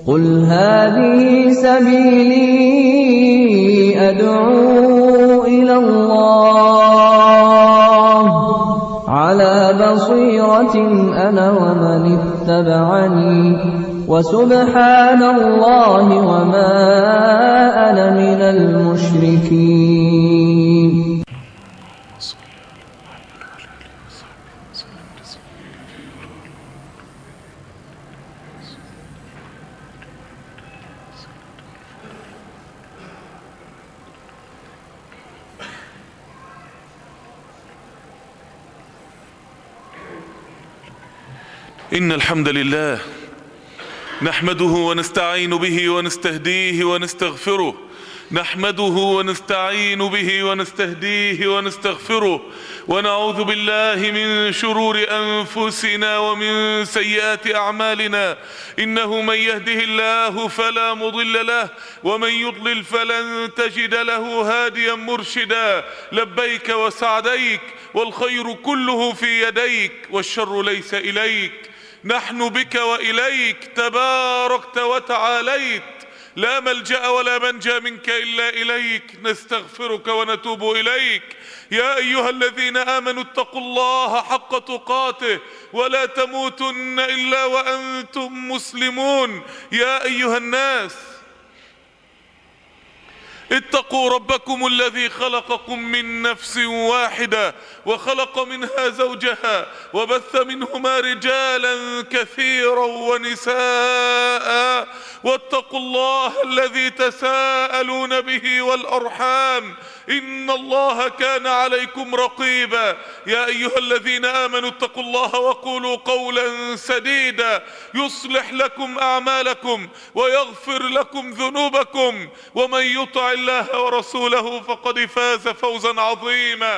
قل هذه سبيلي أدعو إلى الله على بصيرة أنا ومن اتبعني وسبحان الله وما أنا من المشركين. إن الحمد لله نحمده ونستعين به ونستهديه ونستغفره نحمده ونستعين به ونستهديه ونستغفره ونعوذ بالله من شرور أنفسنا ومن سيئات أعمالنا إنه من يهده الله فلا مضل له ومن يضلل فلن تجد له هاديا مرشدا. لبيك وسعديك والخير كله في يديك والشر ليس إليك. نحن بك وإليك تباركت وتعاليت، لا ملجأ ولا منجا منك إلا إليك. نستغفرك ونتوب إليك. يا أيها الذين آمنوا اتقوا الله حق تقاته ولا تموتن إلا وأنتم مسلمون. يا أيها الناس اتقوا ربكم الذي خلقكم من نفس واحدة وخلق منها زوجها وبث منهما رجالا كثيرا ونساء واتقوا الله الذي تساءلون به والأرحام إن الله كان عليكم رقيبا. يا أيها الذين آمنوا اتقوا الله وقولوا قولا سديدا يصلح لكم أعمالكم ويغفر لكم ذنوبكم ومن يطع الله ورسوله فقد فاز فوزا عظيما.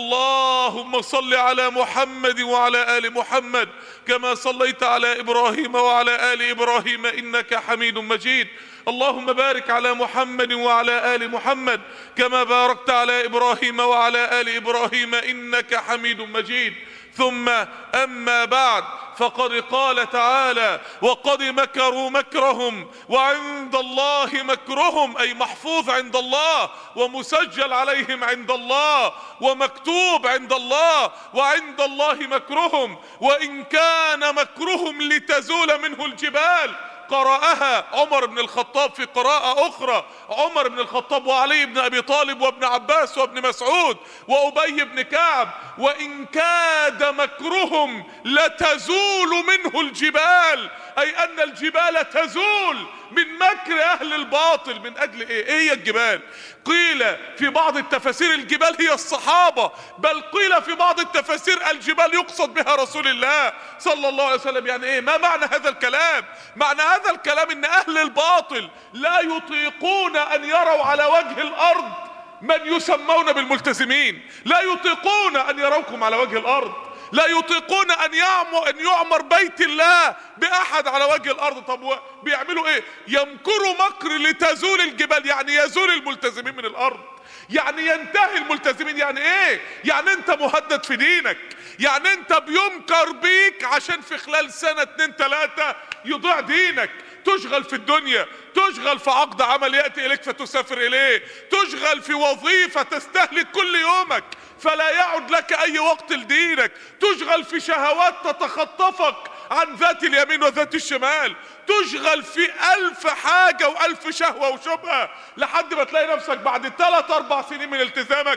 اللهم صل على محمد وعلى آل محمد كما صليت على إبراهيم وعلى آل إبراهيم إنك حميد مجيد. اللهم بارك على محمد وعلى آل محمد كما باركت على إبراهيم وعلى آل إبراهيم إنك حميد مجيد. ثم أما بعد، فقد قال تعالى: وقد مكروا مكرهم وعند الله مكرهم، أي محفوظ عند الله ومسجل عليهم عند الله ومكتوب عند الله، وعند الله مكرهم وإن كان مكرهم لتزول منه الجبال. قرأها عمر بن الخطاب في قراءة أخرى، عمر بن الخطاب وعلي بن أبي طالب وابن عباس وابن مسعود وأبي بن كعب: وإن كاد مكرهم لتزول منه الجبال، أي أن الجبال تزول من مكر أهل الباطل. من أجل إيه هي الجبال؟ قيل في بعض التفاسير الجبال هي الصحابة، بل قيل في بعض التفاسير الجبال يقصد بها رسول الله صلى الله عليه وسلم. يعني إيه؟ ما معنى هذا الكلام؟ معنى هذا الكلام إن أهل الباطل لا يطيقون أن يروا على وجه الأرض من يسمون بالملتزمين، لا يطيقون أن يروكم على وجه الأرض، لا يطيقون أن يعمر بيت الله بأحد على وجه الأرض. طب بيعملوا إيه؟ يمكروا مكر لتزول الجبال، يعني يزول الملتزمين من الأرض، يعني ينتهي الملتزمين. يعني إيه؟ يعني أنت مهدد في دينك، يعني أنت بيمكر بيك عشان في خلال سنة 2-3 يضيع دينك. تشغل في الدنيا، تشغل في عقد عمل يأتي إليك فتسافر إليه، تشغل في وظيفة تستهلك كل يومك فلا يعد لك أي وقت لدينك، تشغل في شهوات تتخطفك عن ذات اليمين وذات الشمال، تشغل في 1000 حاجة و1000 شهوة وشبهة لحد ما تلاقي نفسك بعد 3-4 سنين من التزامك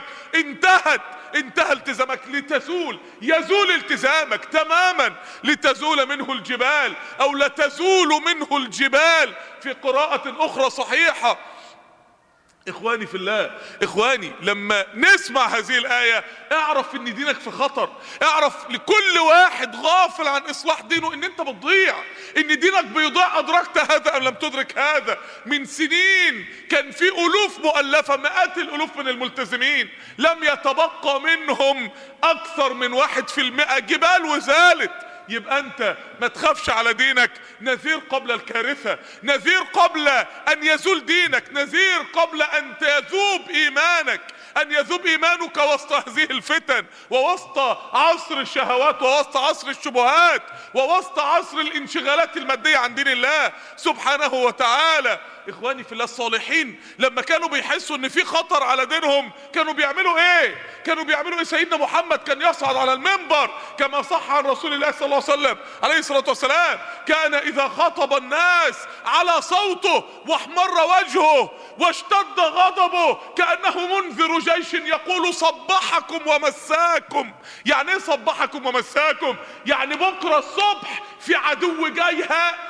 انتهى التزامك. يزول التزامك تماما، لتزول منه الجبال أو لتزول منه الجبال في قراءة أخرى صحيحة. إخواني في الله، إخواني لما نسمع هذه الآية اعرف إن دينك في خطر. اعرف لكل واحد غافل عن إصلاح دينه إن أنت بتضيع، إن دينك بيضيع. أدركت هذا أم لم تدرك هذا؟ من سنين كان في ألوف مؤلفة، مئات الألوف من الملتزمين لم يتبقى منهم أكثر من 1%، جبال وزالت. يبقى انت ما تخافش على دينك. نذير قبل الكارثة، نذير قبل ان يزول دينك، نذير قبل ان يذوب ايمانك، ان يذوب ايمانك وسط هذه الفتن، ووسط عصر الشهوات، ووسط عصر الشبهات، ووسط عصر الانشغالات المادية عن دين الله سبحانه وتعالى. اخواني في الله، الصالحين لما كانوا بيحسوا ان في خطر على دينهم كانوا بيعملوا ايه؟ كانوا بيعملوا ايه؟ سيدنا محمد كان يصعد على المنبر كما صح عن رسول الله صلى الله عليه وسلم عليه الصلاة والسلام، كان اذا خاطب الناس على صوته واحمر وجهه واشتد غضبه كأنه منذر جيش يقول صبحكم ومساكم. يعني ايه صبحكم ومساكم؟ يعني بكرة الصبح في عدو جاي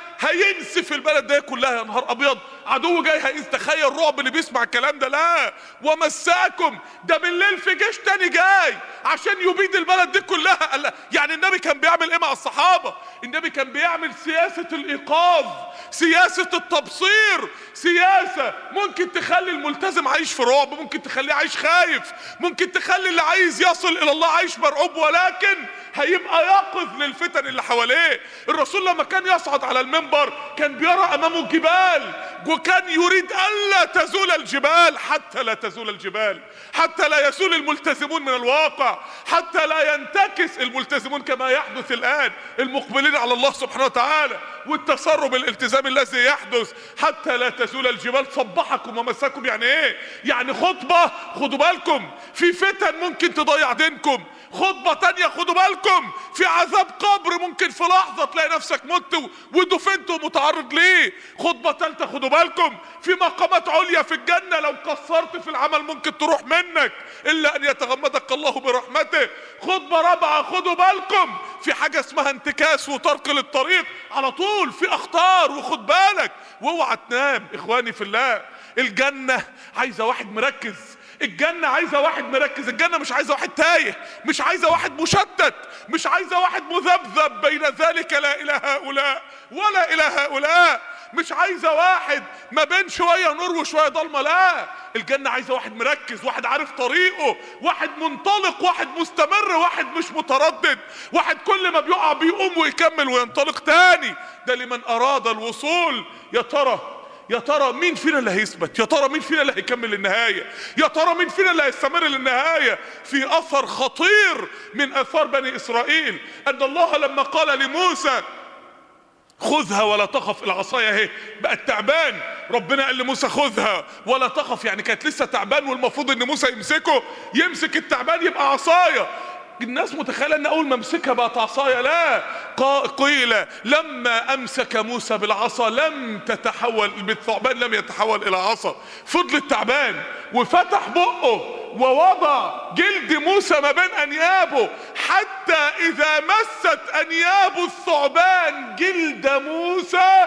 هينسف البلد ده كلها. يا نهار ابيض، عدو جاي هينسف. تخيل الرعب اللي بيسمع الكلام ده. لا، ومساكم ده بالليل في جيش تاني جاي عشان يبيد البلد دي كلها. يعني النبي كان بيعمل ايه مع الصحابة؟ النبي كان بيعمل سياسة الايقاظ، سياسة التبصير، سياسة ممكن تخلي الملتزم عايش في رعب، ممكن تخليه عايش خايف، ممكن تخلي اللي عايز يصل الى الله عايش مرعوب، ولكن هيبقى يقظ للفتن اللي حواليه. الرسول لما كان يصعد على المنبر كان بيرى امامه الجبال، وكان يريد الا تزول الجبال، حتى لا تزول الجبال، حتى لا يزول الملتزمون من الواقع، حتى لا ينتكس الملتزمون كما يحدث الان، المقبلين على الله سبحانه وتعالى والتسرب الالتزامي الذي يحدث، حتى لا تزول الجبال. صبحكم ومساكم يعني ايه؟ يعني خطبة خدوا بالكم في فتن ممكن تضيع دينكم، خطبة تانية خدوا بالكم في عذاب قبر ممكن في لحظة تلاقي نفسك مت ودفنت ومتعرض ليه، خطبة تالتة خدوا بالكم في مقامات عليا في الجنة لو قصرت في العمل ممكن تروح منك إلا أن يتغمدك الله برحمته، خطبة رابعة خدوا بالكم في حاجة اسمها انتكاس وترك للطريق، على طول في أخطار وخد بالك واوعى تنام. إخواني في الله، الجنة عايزة واحد مركز، الجنة عايزة واحد مركز، الجنة مش عايزة واحد تايه، مش عايزة واحد مشتت، مش عايزة واحد مذبذب بين ذلك لا إلى هؤلاء ولا إلى هؤلاء، مش عايزة واحد ما بين شوية نور وشوية ضلمة. لا، الجنة عايزة واحد مركز، واحد عارف طريقه، واحد منطلق، واحد مستمر، واحد مش متردد، واحد كل ما بيقع بيقوم ويكمل وينطلق تاني. ده لمن أراد الوصول. يا ترى مين فينا اللي هيثبت؟ يا ترى مين فينا اللي هيكمل للنهاية؟ يا ترى مين فينا اللي هيستمر للنهاية؟ في أثر خطير من آثار بني إسرائيل أن الله لما قال لموسى خذها ولا تخف، العصاية اهي بقت تعبان، ربنا قال لموسى خذها ولا تخف، يعني كانت لسه تعبان والمفروض ان موسى يمسك التعبان يبقى عصاية. الناس متخيله ان اول ما امسكها بقت عصايه، لا، قيل لما امسك موسى بالعصا لم تتحول بالثعبان، لم يتحول الى عصا، فضل التعبان وفتح بقه ووضع جلد موسى ما بين انيابه حتى اذا مست انياب الثعبان جلد موسى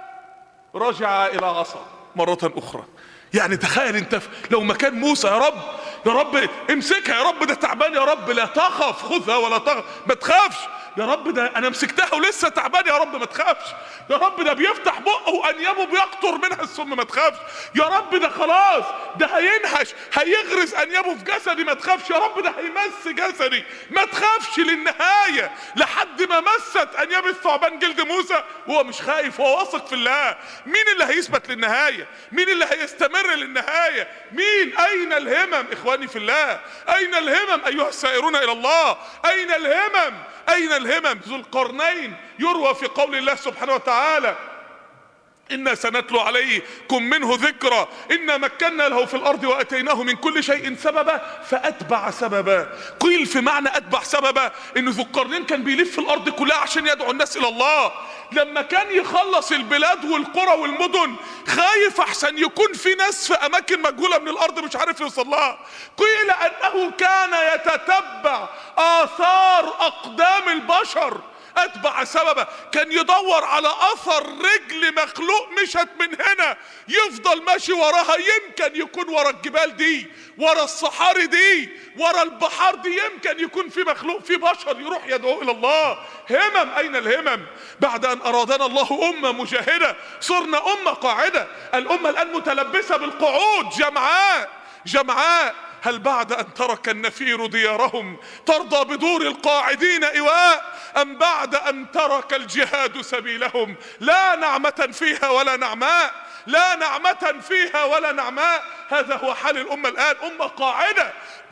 رجع الى عصا مرة اخرى. يعني تخيل انت لو مكان موسى، يا رب امسكها، يا رب ده تعبان، يا رب لا تخف، خذها ولا تخف، ما تخافش، يا رب ده انا مسكتها ولسه تعبان، يا رب ما تخافش، يا رب ده بيفتح بقه وانيابه بيقطر منها السم، ما تخافش، يا رب ده خلاص ده هينهش هيغرز انيابه في جسدي، ما تخافش، يا رب ده هيمس جسدي، ما تخافش للنهايه، لحد ما مست انياب الثعبان جلد موسى وهو مش خايف، هو واثق في الله. مين اللي هيثبت للنهايه؟ مين اللي هيستمر للنهايه؟ مين؟ اين الهمم؟ اخواني في الله، اين الهمم ايها السائرون الى الله؟ اين الهمم؟ اين الهمم؟ ذو القرنين يروى في قول الله سبحانه وتعالى إنا سنتلو عليكم منه ذكرى إنا مكنا له في الأرض وأتيناه من كل شيء سببا فأتبع سببا. قيل في معنى أتبع سببا إن ذو القرنين كان بيلف في الأرض كلها عشان يدعو الناس إلى الله. لما كان يخلص البلاد والقرى والمدن خايف أحسن يكون في ناس في أماكن مجهولة من الأرض مش عارف يوصل لها. قيل أنه كان يتتبع آثار أقدام البشر، أتبع سببه، كان يدور على أثر رجل مخلوق مشت من هنا يفضل ماشي وراها، يمكن يكون ورا الجبال دي، ورا الصحاري دي، ورا البحار دي، يمكن يكون في مخلوق، في بشر يروح يدعو إلى الله. همم، أين الهمم؟ بعد أن أرادنا الله أمة مجاهدة صرنا أمة قاعدة. الأمة الآن متلبسة بالقعود، جمعاء هل بعد أن ترك النفير ديارهم ترضى بدور القاعدين إيواء؟ أم بعد أن ترك الجهاد سبيلهم لا نعمة فيها ولا نعماء، لا نعمة فيها ولا نعماء. هذا هو حال الأمة الآن، أمة قاعدة،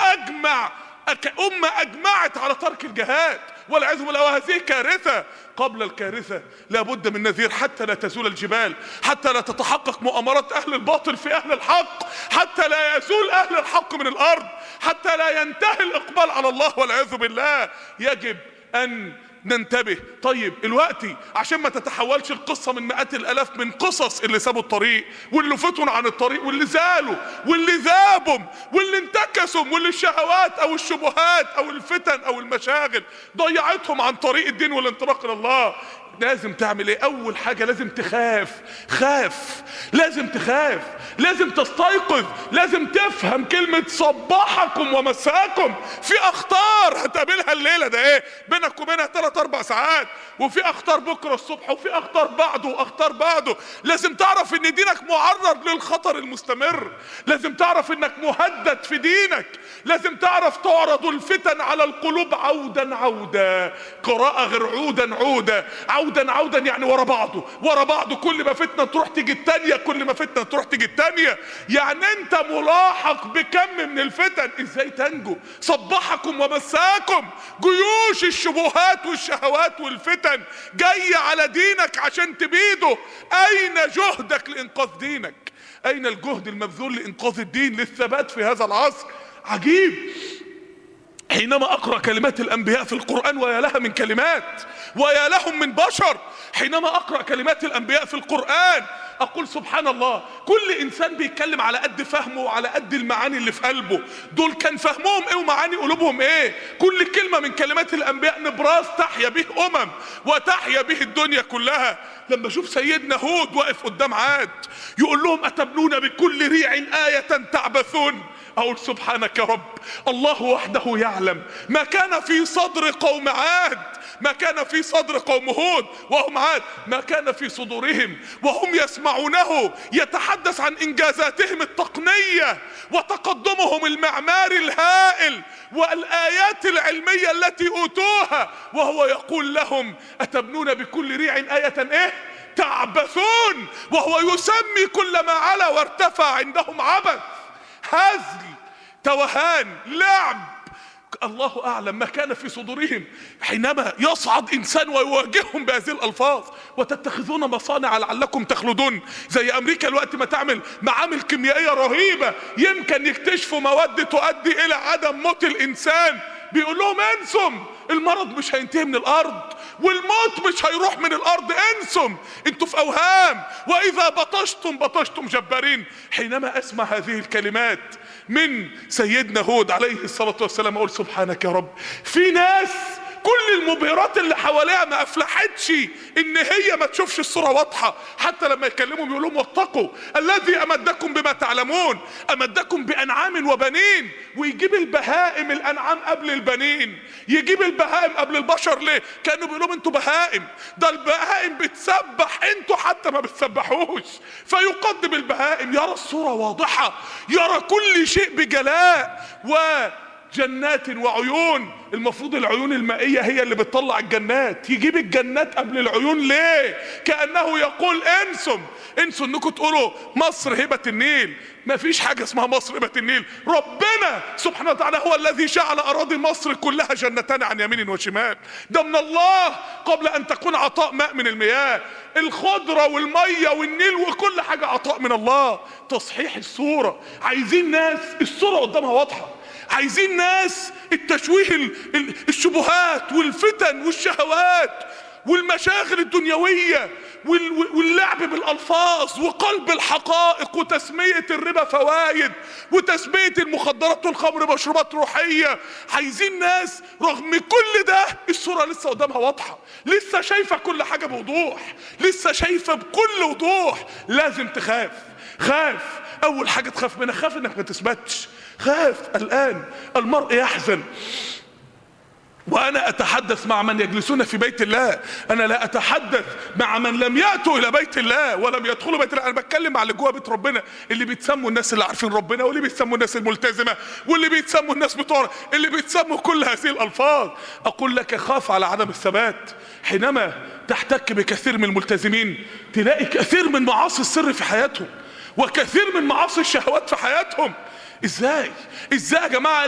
أمة أجمعت على ترك الجهاد والعياذ بالله، وهذه كارثة. قبل الكارثة لابد من نذير حتى لا تزول الجبال، حتى لا تتحقق مؤامرات أهل الباطل في أهل الحق، حتى لا يزول أهل الحق من الأرض، حتى لا ينتهي الإقبال على الله والعياذ بالله. يجب أن ننتبه. طيب الوقت عشان ما تتحولش القصة من مئات الآلاف من قصص اللي سابوا الطريق واللي فتوا عن الطريق واللي زالوا واللي ذابوا واللي انتكسوا واللي الشهوات او الشبهات او الفتن او المشاغل ضيعتهم عن طريق الدين والانطلاق الى الله. لازم تعمل ايه؟ اول حاجة لازم تخاف. لازم تخاف، لازم تستيقظ، لازم تفهم كلمة صباحكم ومساكم. في اخطار هتقابلها الليلة ده ايه بينك وبينها 3-4 ساعات، وفي اخطار بكرة الصبح، وفي اخطار بعده واخطار بعده. لازم تعرف ان دينك معرض للخطر المستمر، لازم تعرف انك مهدد في دينك، لازم تعرف تعرض الفتن على القلوب عودا، قراءة غير عودا يعني ورا بعضه، كل ما فتنة تروح تيجي التانية، كل ما فتنة تروح تيجي التانية. يعني انت ملاحق بكم من الفتن، ازاي تنجو؟ صبحكم ومساكم، جيوش الشبهات والشهوات والفتن جاية على دينك عشان تبيده. اين جهدك لانقاذ دينك؟ اين الجهد المبذول لانقاذ الدين للثبات في هذا العصر؟ عجيب حينما اقرأ كلمات الانبياء في القرآن، ويا لها من كلمات ويا لهم من بشر. حينما اقرأ كلمات الانبياء في القرآن اقول سبحان الله، كل انسان بيتكلم على قد فهمه وعلى قد المعاني اللي في قلبه. دول كان فهمهم ايه ومعاني قلوبهم ايه؟ كل كلمة من كلمات الانبياء نبراس تحيا به وتحيا به الدنيا كلها. لما اشوف سيدنا هود واقف قدام عاد يقول لهم اتبنون بكل ريع آية تعبثون، اقول سبحانك يا رب، الله وحده يعلم ما كان في صدر قوم عاد، ما كان في صدر قوم هود وهم عاد، ما كان في صدورهم وهم يسمعونه يتحدث عن انجازاتهم التقنية وتقدمهم المعماري الهائل والآيات العلمية التي اوتوها، وهو يقول لهم اتبنون بكل ريع آية ايه؟ تعبثون، وهو يسمي كل ما علا وارتفع عندهم عبث، هزل، توهان، لعب. الله اعلم ما كان في صدورهم. حينما يصعد انسان ويواجههم بهذه الالفاظ، وتتخذون مصانع لعلكم تخلدون، زي امريكا الوقت ما تعمل معامل كيميائيه رهيبه يمكن يكتشفوا مواد تؤدي الى عدم موت الانسان، بيقول لهم انسم، المرض مش هينتهي من الارض والموت مش هيروح من الارض، انسم، انتوا في اوهام، واذا بطشتم جبارين. حينما اسمع هذه الكلمات من سيدنا هود عليه الصلاة والسلام اقول سبحانك يا رب، في ناس كل المبهرات اللي حواليها ما افلحتش ان هي ما تشوفش الصورة واضحة. حتى لما يكلمهم يقول لهم واتقوا الذي امدكم بما تعلمون، امدكم بانعام وبنين، ويجيب البهائم الانعام قبل البنين، يجيب البهائم قبل البشر. ليه؟ كانوا بيقولوا انتوا بهائم، ده البهائم بتسبح، انتوا حتى ما بتسبحوش. فيقدم البهائم، يرى الصورة واضحة، يرى كل شيء بجلاء، جنات وعيون. المفروض العيون المائية هي اللي بتطلع الجنات، يجيب الجنات قبل العيون. ليه؟ كأنه يقول انسوا انكم تقولوا مصر هبة النيل. ما فيش حاجة اسمها مصر هبة النيل، ربنا سبحانه وتعالى هو الذي جعل اراضي مصر كلها جنتان عن يمين وشمال. ده من الله قبل ان تكون عطاء ماء من المياه، الخضرة والمية والنيل وكل حاجة عطاء من الله. تصحيح الصورة، عايزين ناس الصورة قدامها واضحة، عايزين ناس التشويه الشبهات والفتن والشهوات والمشاغل الدنيوية واللعب بالألفاظ وقلب الحقائق وتسمية الربا فوائد وتسمية المخدرات والخمر مشروبات روحية. عايزين ناس رغم كل ده الصورة لسه قدامها واضحة، لسه شايفة كل حاجة بوضوح، لسه شايفة بكل وضوح. لازم تخاف. اول حاجة تخاف منها، خاف انك ما تثبتش، خاف. الآن المرء يحزن وأنا أتحدث مع من يجلسون في بيت الله، أنا لا أتحدث مع من لم يأتوا إلى بيت الله ولم يدخلوا بيت الله. أنا بتكلم مع اللي جوه بيت ربنا، اللي بيتسموا الناس اللي عارفين ربنا، واللي بيتسموا الناس الملتزمة، واللي بيتسموا الناس بتوع، اللي بيتسموا كل هذه الألفاظ. أقول لك خاف على عدم الثبات. حينما تحتك بكثير من الملتزمين تلاقي كثير من معاصي السر في حياتهم وكثير من معاصي الشهوات في حياتهم. ازاي يا جماعة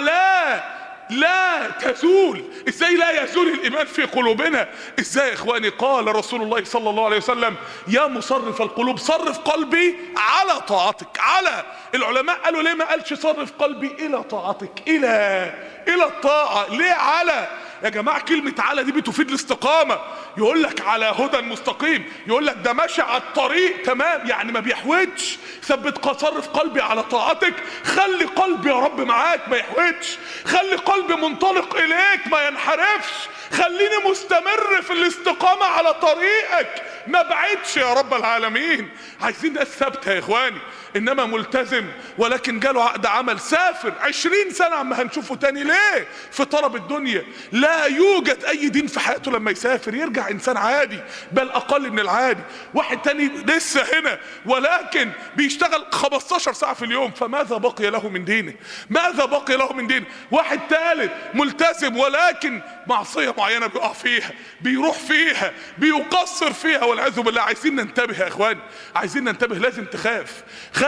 لا تزول؟ ازاي لا يزول الايمان في قلوبنا؟ ازاي يا اخواني؟ قال رسول الله صلى الله عليه وسلم: يا مصرف القلوب صرف قلبي على طاعتك. على العلماء قالوا ليه ما قالش صرف قلبي الى طاعتك؟ الى الطاعة. ليه على؟ يا جماعة كلمة على دي بتفيد الاستقامة. يقول لك على هدى مستقيم، يقول لك ده ماشي على الطريق تمام، يعني ما بيحوجش. ثبت صرف قلبي على طاعتك، خلي قلبي يا رب معاك ما يحوجش، خلي قلبي منطلق اليك ما ينحرفش، خليني مستمر في الاستقامة على طريقك ما بعدش يا رب العالمين. عايزين ناس ثابتة يا اخواني. انما ملتزم ولكن جاله عقد عمل سافر 20 سنة عما هنشوفه تاني. ليه؟ في طلب الدنيا. لا يوجد اي دين في حياته لما يسافر يرجع انسان عادي، بل اقل من العادي. واحد تاني لسه هنا ولكن بيشتغل 15 ساعة في اليوم، فماذا بقي له من دينه؟ ماذا بقي له من دينه؟ واحد ثالث ملتزم ولكن معصية معينة بيقع فيها، بيروح فيها، بيقصر فيها والعياذ بالله. عايزين ننتبه يا اخواني، عايزين ننتبه. لازم تخاف.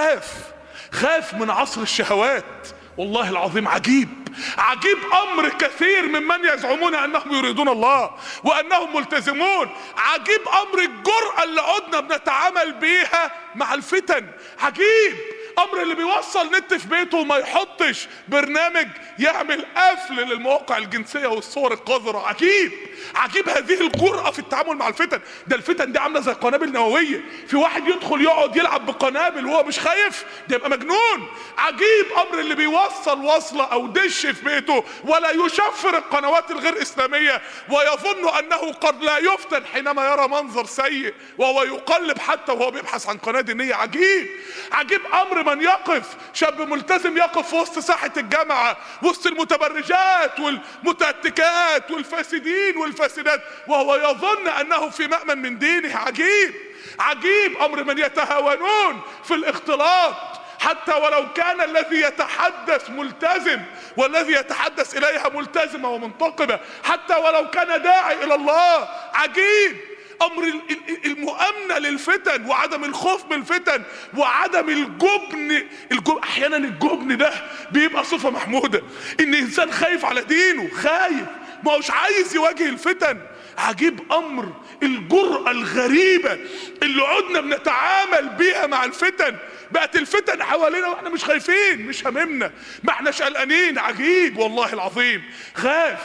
خاف من عصر الشهوات. والله العظيم عجيب امر كثير ممن يزعمون انهم يريدون الله وانهم ملتزمون. عجيب امر الجرأة اللي عدنا بنتعامل بيها مع الفتن. عجيب امر اللي بيوصل نت في بيته وما يحطش برنامج يعمل قفل للمواقع الجنسية والصور القذرة. عجيب هذه الجرأة في التعامل مع الفتن. ده الفتن دي عاملة زي قنابل نووية، في واحد يدخل يقعد يلعب بقنابل وهو مش خايف، ده يبقى مجنون. عجيب امر اللي بيوصل وصلة او دش في بيته ولا يشفر القنوات الغير اسلامية ويظن انه قد لا يفتن حينما يرى منظر سيء وهو يقلب حتى وهو بيبحث عن قناة دينية. عجيب امر من يقف، شاب ملتزم يقف في وسط ساحة الجامعة وسط المتبرجات والمتهتكات والفاسدين والفاسدات وهو يظن انه في مأمن من دينه. عجيب امر من يتهاونون في الاختلاط حتى ولو كان الذي يتحدث ملتزم والذي يتحدث اليها ملتزمة ومنتقبة، حتى ولو كان داعي الى الله. عجيب امر المؤامنة للفتن وعدم الخوف من الفتن وعدم الجبن. احيانا الجبن ده بيبقى صفة محمودة، ان انسان خايف على دينه، خايف ما هوش عايز يواجه الفتن. عجيب امر الجرأة الغريبة اللي عدنا بنتعامل بيها مع الفتن. بقت الفتن حوالينا واحنا مش خايفين، مش هممنا، ما احناش قلقانين. عجيب والله العظيم. خاف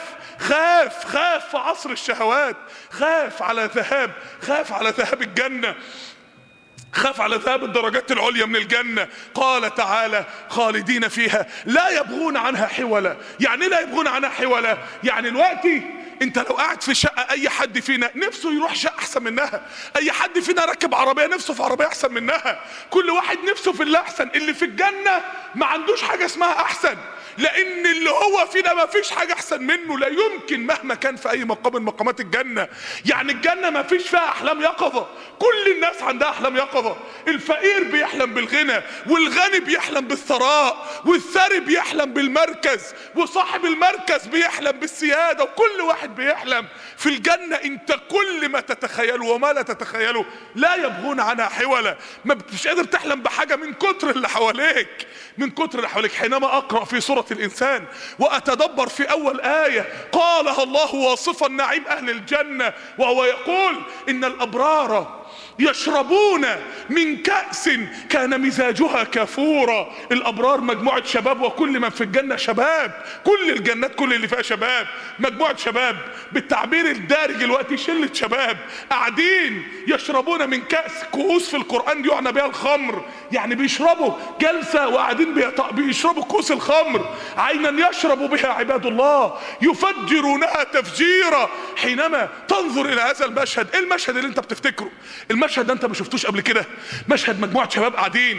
في عصر الشهوات. خاف على ذهاب الجنة، خاف على ذهاب الدرجات العليا من الجنة. قال تعالى: خالدين فيها لا يبغون عنها حولا. يعني لا يبغون عنها حولا؟ يعني دلوقتي انت لو قاعد في شقة، اي حد فينا نفسه يروح شقة احسن منها، اي حد فينا ركب عربية نفسه في عربية احسن منها، كل واحد نفسه في اللي احسن. اللي في الجنة ما عندوش حاجة اسمها احسن، لان اللي هو فينا ما فيش حاجة احسن منه. لا يمكن مهما كان في اي مقام من مقامات الجنة. يعني الجنة ما فيش فيها احلام يقظة، كل الناس عندها احلام يقظة. الفقير بيحلم بالغنى، والغني بيحلم بالثراء، والثري بيحلم بالمركز، وصاحب المركز بيحلم بالسيادة، وكل واحد بيحلم. في الجنة انت كل ما تتخيله وما لا تتخيله. لا يبغون عنها حولا. ما مش قادر تحلم بحاجة من كتر اللي حواليك، حينما اقرأ في سورة الانسان واتدبر في اول آية قالها الله واصفا نعيم اهل الجنة، وهو يقول: ان الابرار يشربون من كأس كان مزاجها كافورا. الابرار مجموعة شباب، وكل من في الجنة شباب، كل الجنات كل اللي فيها شباب، مجموعة شباب. بالتعبير الدارج الوقت شلة شباب قاعدين يشربون من كؤوس في القرآن يعنى بها الخمر، يعني بيشربوا جلسة وقاعدين بيشربوا كؤوس الخمر. عينا يشرب بها عباد الله يفجرونها تفجيرا. حينما تنظر الى هذا المشهد، ايه المشهد اللي انت بتفتكره؟ المشهد ده انت ما شفتوش قبل كده؟ مشهد مجموعة شباب قاعدين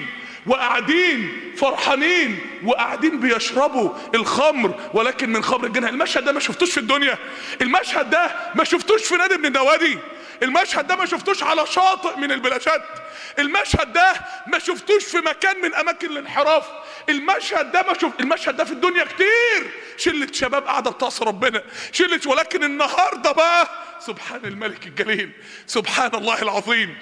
وقاعدين فرحانين وقاعدين بيشربوا الخمر، ولكن من خمر الجنة. المشهد ده ما شفتوش في الدنيا، المشهد ده ما شفتوش في نادي من النوادي، المشهد ده ما شفتوش على شاطئ من البلاشات، المشهد ده ما شفتوش في مكان من اماكن الانحراف، المشهد ده في الدنيا كتير شلة شباب قاعدة بتعصي ربنا، ولكن النهارده بقى سبحان الملك الجليل، سبحان الله العظيم.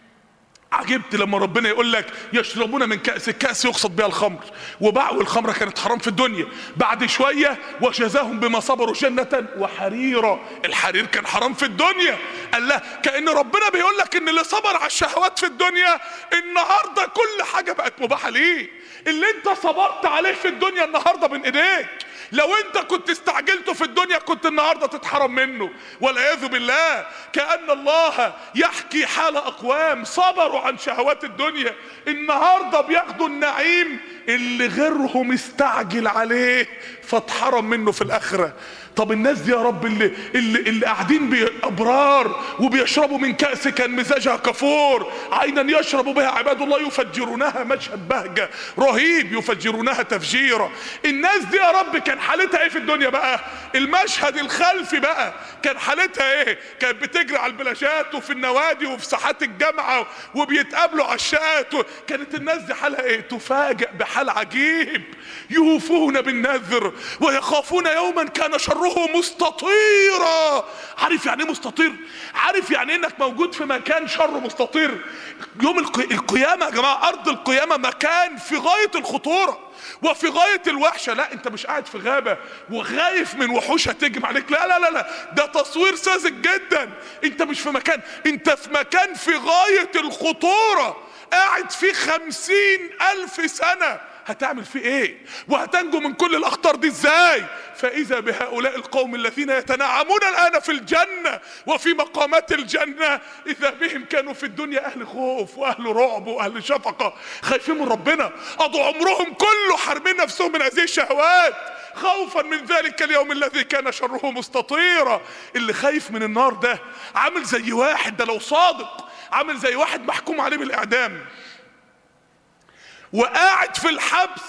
عجبت لما ربنا يقول لك يشربون من كأس، الكأس يقصد بها الخمر، والخمرة كانت حرام في الدنيا. بعد شوية وجزاهم بما صبروا جنة وحريرا، الحرير كان حرام في الدنيا. قال لا، كأن ربنا بيقول لك ان اللي صبر على الشهوات في الدنيا النهاردة كل حاجة بقت مباحة ليه. اللي انت صبرت عليه في الدنيا النهاردة بين ايديك، لو انت كنت استعجلته في الدنيا كنت النهاردة تتحرم منه والعياذ بالله. كأن الله يحكي حال اقوام صبروا عن شهوات الدنيا، النهاردة بياخدوا النعيم اللي غيرهم استعجل عليه فاتحرم منه في الاخرة. طب الناس دي يا رب اللي قاعدين بأبرار وبيشربوا من كأس كان مزاجها كفور، عينا يشرب بها عباد الله يفجرونها، مشهد بهجة رهيب، يفجرونها تفجيرا. الناس دي يا رب كان حالتها ايه في الدنيا بقى؟ المشهد الخلفي بقى كان حالتها ايه؟ كانت بتجري على البلاشات وفي النوادي وفي ساحات الجامعة وبيتقابلوا عشاءات كانت الناس دي حالها ايه؟ تفاجأ بحال عجيب، يوفون بالنذر ويخافون يوما كان شره مستطيرا. عارف يعني ايه مستطير؟ عارف يعني انك موجود في مكان شر مستطير؟ يوم القيامة يا جماعة، ارض القيامة مكان في غاية الخطورة وفي غاية الوحشة. لا انت مش قاعد في غابة وخايف من وحوش هتهجم عليك، لا لا لا لا، ده تصوير ساذج جدا. انت مش في مكان، انت في مكان في غاية الخطورة، قاعد فيه 50,000 سنة. هتعمل فيه ايه؟ وهتنجو من كل الاخطار دي ازاي؟ فاذا بهؤلاء القوم الذين يتنعمون الان في الجنة وفي مقامات الجنة، اذا بهم كانوا في الدنيا اهل خوف واهل رعب واهل شفقة، خايفين من ربنا، قضوا عمرهم كله حارمين نفسهم من هذه الشهوات خوفا من ذلك اليوم الذي كان شره مستطيرا. اللي خايف من النار ده عامل زي واحد، ده لو صادق عامل زي واحد محكوم عليه بالاعدام وقاعد في الحبس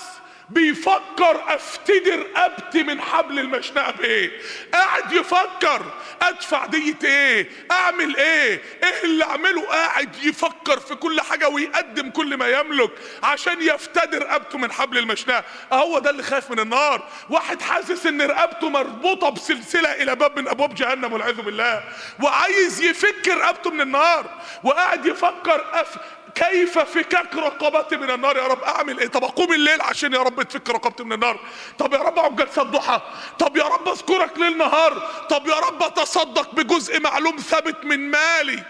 بيفكر افتدي رقبتي من حبل المشنقه بايه، قاعد يفكر ادفع دية ايه، اعمل ايه اللي اعمله، قاعد يفكر في كل حاجه ويقدم كل ما يملك عشان يفتدي رقبته من حبل المشنقه. هو ده اللي خايف من النار، واحد حاسس ان رقبته مربوطه بسلسله الى باب من ابواب جهنم والعياذ بالله وعايز يفك رقبته من النار، وقاعد يفكر كيف فكاك رقبتي من النار، يا رب اعمل ايه؟ طب اقوم الليل عشان يا رب تفك رقبتي من النار، طب يا رب اقعد جلسات ضحى، طب يا رب اذكرك ليل نهار، طب يا رب اتصدق بجزء معلوم ثابت من مالي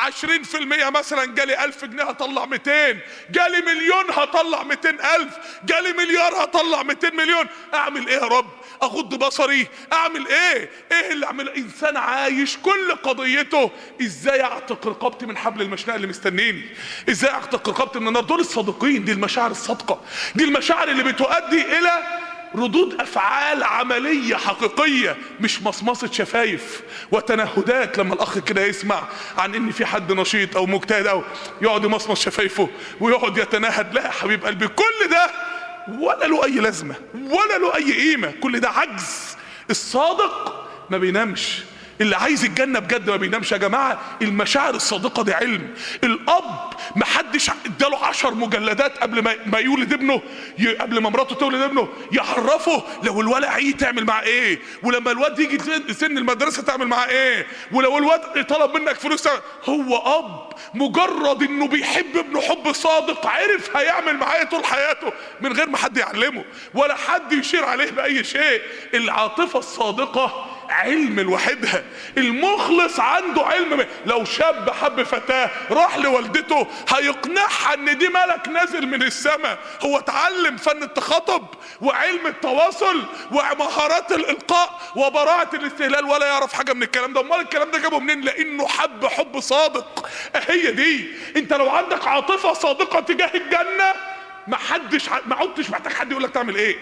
20% مثلا، جالي 1000 جنيه هطلع 200، جالي مليون هطلع 200,000، جالي مليار هطلع 200 مليون. اعمل ايه يا رب؟ اغض بصري؟ اعمل ايه اللي اعمله؟ انسان عايش كل قضيته ازاي اعتق رقبتي من حبل المشنقه اللي مستنيني، ازاي اعتق رقبتي من النار. دول الصادقين، دي المشاعر الصادقه، دي المشاعر اللي بتؤدي الى ردود افعال عمليه حقيقيه، مش مصمصه شفايف وتنهدات. لما الاخ كده يسمع عن ان في حد نشيط او مجتهد او يقعد يمصمص شفايفه ويقعد يتنهد، لا يا حبيب قلبي، كل ده ولا له اي لازمه ولا له اي قيمه، كل ده عجز. الصادق ما بينامش، اللي عايز الجنة بجد ما بينامش يا جماعة. المشاعر الصادقة دي علم. الأب محدش اداله 10 مجلدات قبل ما يولد ابنه، قبل ما مراته تولد ابنه، يعرفه لو الولد عيل تعمل معاه ايه، ولما الواد يجي سن المدرسة تعمل معاه ايه، ولو الواد طلب منك فلوس. هو أب مجرد انه بيحب ابنه حب صادق عرف هيعمل معاه طول حياته من غير ما حد يعلمه ولا حد يشير عليه بأي شيء. العاطفة الصادقة علم لوحدها. المخلص عنده علم. لو شاب حب فتاة راح لوالدته هيقنعها ان دي ملك نازل من السماء، هو اتعلم فن التخاطب وعلم التواصل ومهارات الالقاء وبراعة الاستهلال ولا يعرف حاجة من الكلام ده. امال الكلام ده جابه منين؟ لانه حب حب صادق. هي دي. انت لو عندك عاطفة صادقة تجاه الجنة ما عدتش محتاج حد يقولك تعمل ايه.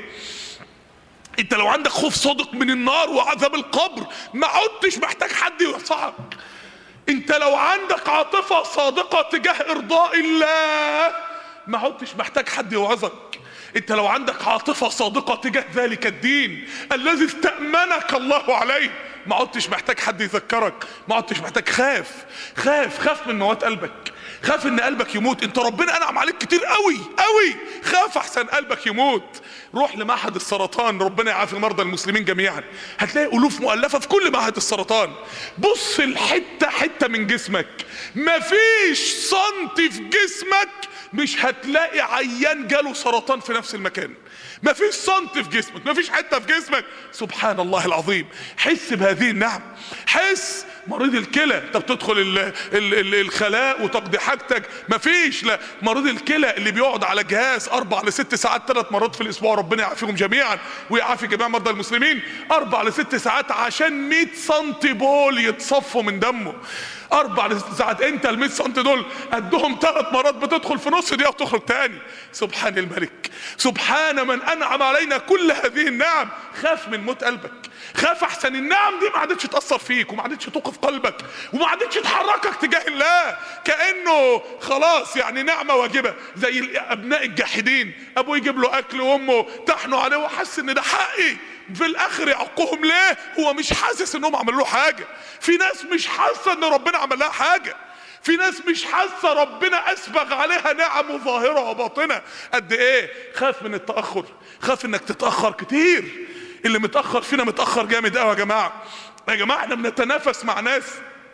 انت لو عندك خوف صادق من النار وعذاب القبر ما عدتش محتاج حد ينصحك. انت لو عندك عاطفة صادقة تجاه ارضاء الله ما عدتش محتاج حد يوعظك. انت لو عندك عاطفة صادقة تجاه ذلك الدين الذي استأمنك الله عليه، ما عدتش محتاج حد يذكرك، ما عدتش محتاج. خاف من موات قلبك، خاف ان قلبك يموت. انت ربنا انعم عليك كتير قوي قوي، خاف احسن قلبك يموت. روح لمعهد السرطان، ربنا يعافي مرضى المسلمين جميعا، هتلاقي الوف مؤلفة في كل معهد السرطان. بص الحتة حتة من جسمك، مفيش سنتي في جسمك مش هتلاقي عيان جاله سرطان في نفس المكان. مفيش سنتي في جسمك، مفيش حتة في جسمك. سبحان الله العظيم. حس بهذه النعم، حس. مريض الكلى انت بتدخل الخلاء وتقضي حاجتك، مفيش. لا، مريض الكلى اللي بيقعد على جهاز 4 ل 6 ساعات 3 مرات في الاسبوع، ربنا يعافيهم جميعا ويعافي جميع مرضى المسلمين. 4 ل 6 ساعات عشان 100 سنتي بول يتصفوا من دمه. 4 ل 6 ساعات. انت ال 100 سنتي دول قدهم 3 مرات بتدخل في نص دقيقة وتخرج تاني. سبحان الملك، سبحان من انعم علينا كل هذه النعم. خاف من موت قلبك، خاف احسن النعم دي ما عادتش تأثر فيك، وما عادتش توقف قلبك، وما عادتش تحركك تجاه الله، كأنه خلاص يعني نعمة واجبة. زي ابناء الجاحدين، ابوه يجيب له اكل وامه تحنوا عليه وحس ان ده حقي، في الاخر يعقهم ليه؟ هو مش حاسس انهم عملوا له حاجة. في ناس مش حاسة ان ربنا عمل لها حاجة، في ناس مش حاسة ربنا اسبغ عليها نعم ظاهرة وباطنة قد ايه. خاف من التأخر، خاف انك تتأخر كتير. اللي متأخر فينا متأخر جامد قوي يا جماعة. يا جماعة احنا بنتنافس مع ناس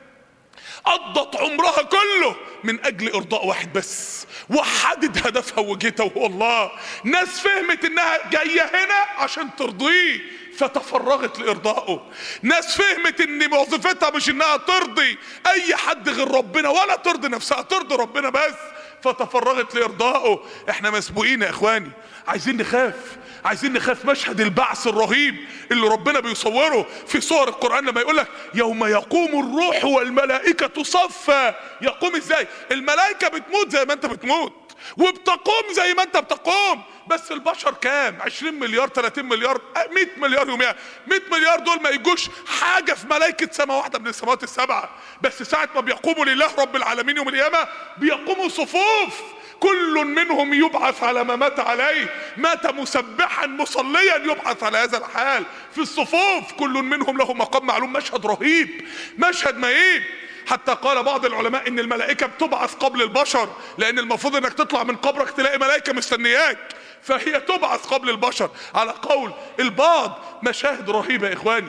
قضت عمرها كله من اجل ارضاء واحد بس، وحدد هدفها ووجهتها وهو الله. ناس فهمت انها جاية هنا عشان ترضيه فتفرغت لارضائه. ناس فهمت ان وظيفتها مش انها ترضي اي حد غير ربنا، ولا ترضي نفسها، ترضي ربنا بس، فتفرغت لارضائه. احنا مسبوقين يا اخواني. عايزين نخاف مشهد البعث الرهيب اللي ربنا بيصوره في سور القرآن، لما يقولك يوم يقوم الروح والملائكة صفا. يقوم ازاي؟ الملائكة بتموت زي ما انت بتموت، وبتقوم زي ما انت بتقوم، بس البشر كام؟ 20 مليار 30 مليار 100 مليار يوميا. 100 مليار دول ما يجوش حاجة في ملائكة سماء واحدة من السماوات السبعة، بس ساعة ما بيقوموا لله رب العالمين يوم القيامة بيقوموا صفوف، كل منهم يبعث على ما مات عليه، مات مسبحا مصليا يبعث على هذا الحال في الصفوف، كل منهم له مقام معلوم. مشهد رهيب، مشهد مهيب. حتى قال بعض العلماء ان الملائكة بتبعث قبل البشر، لان المفروض انك تطلع من قبرك تلاقي ملائكة مستنياك، فهي تبعث قبل البشر على قول البعض. مشاهد رهيبة يا اخواني.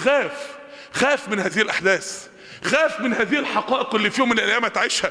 خاف من هذه الاحداث، خاف من هذه الحقائق اللي في يوم من الايام تعيشها.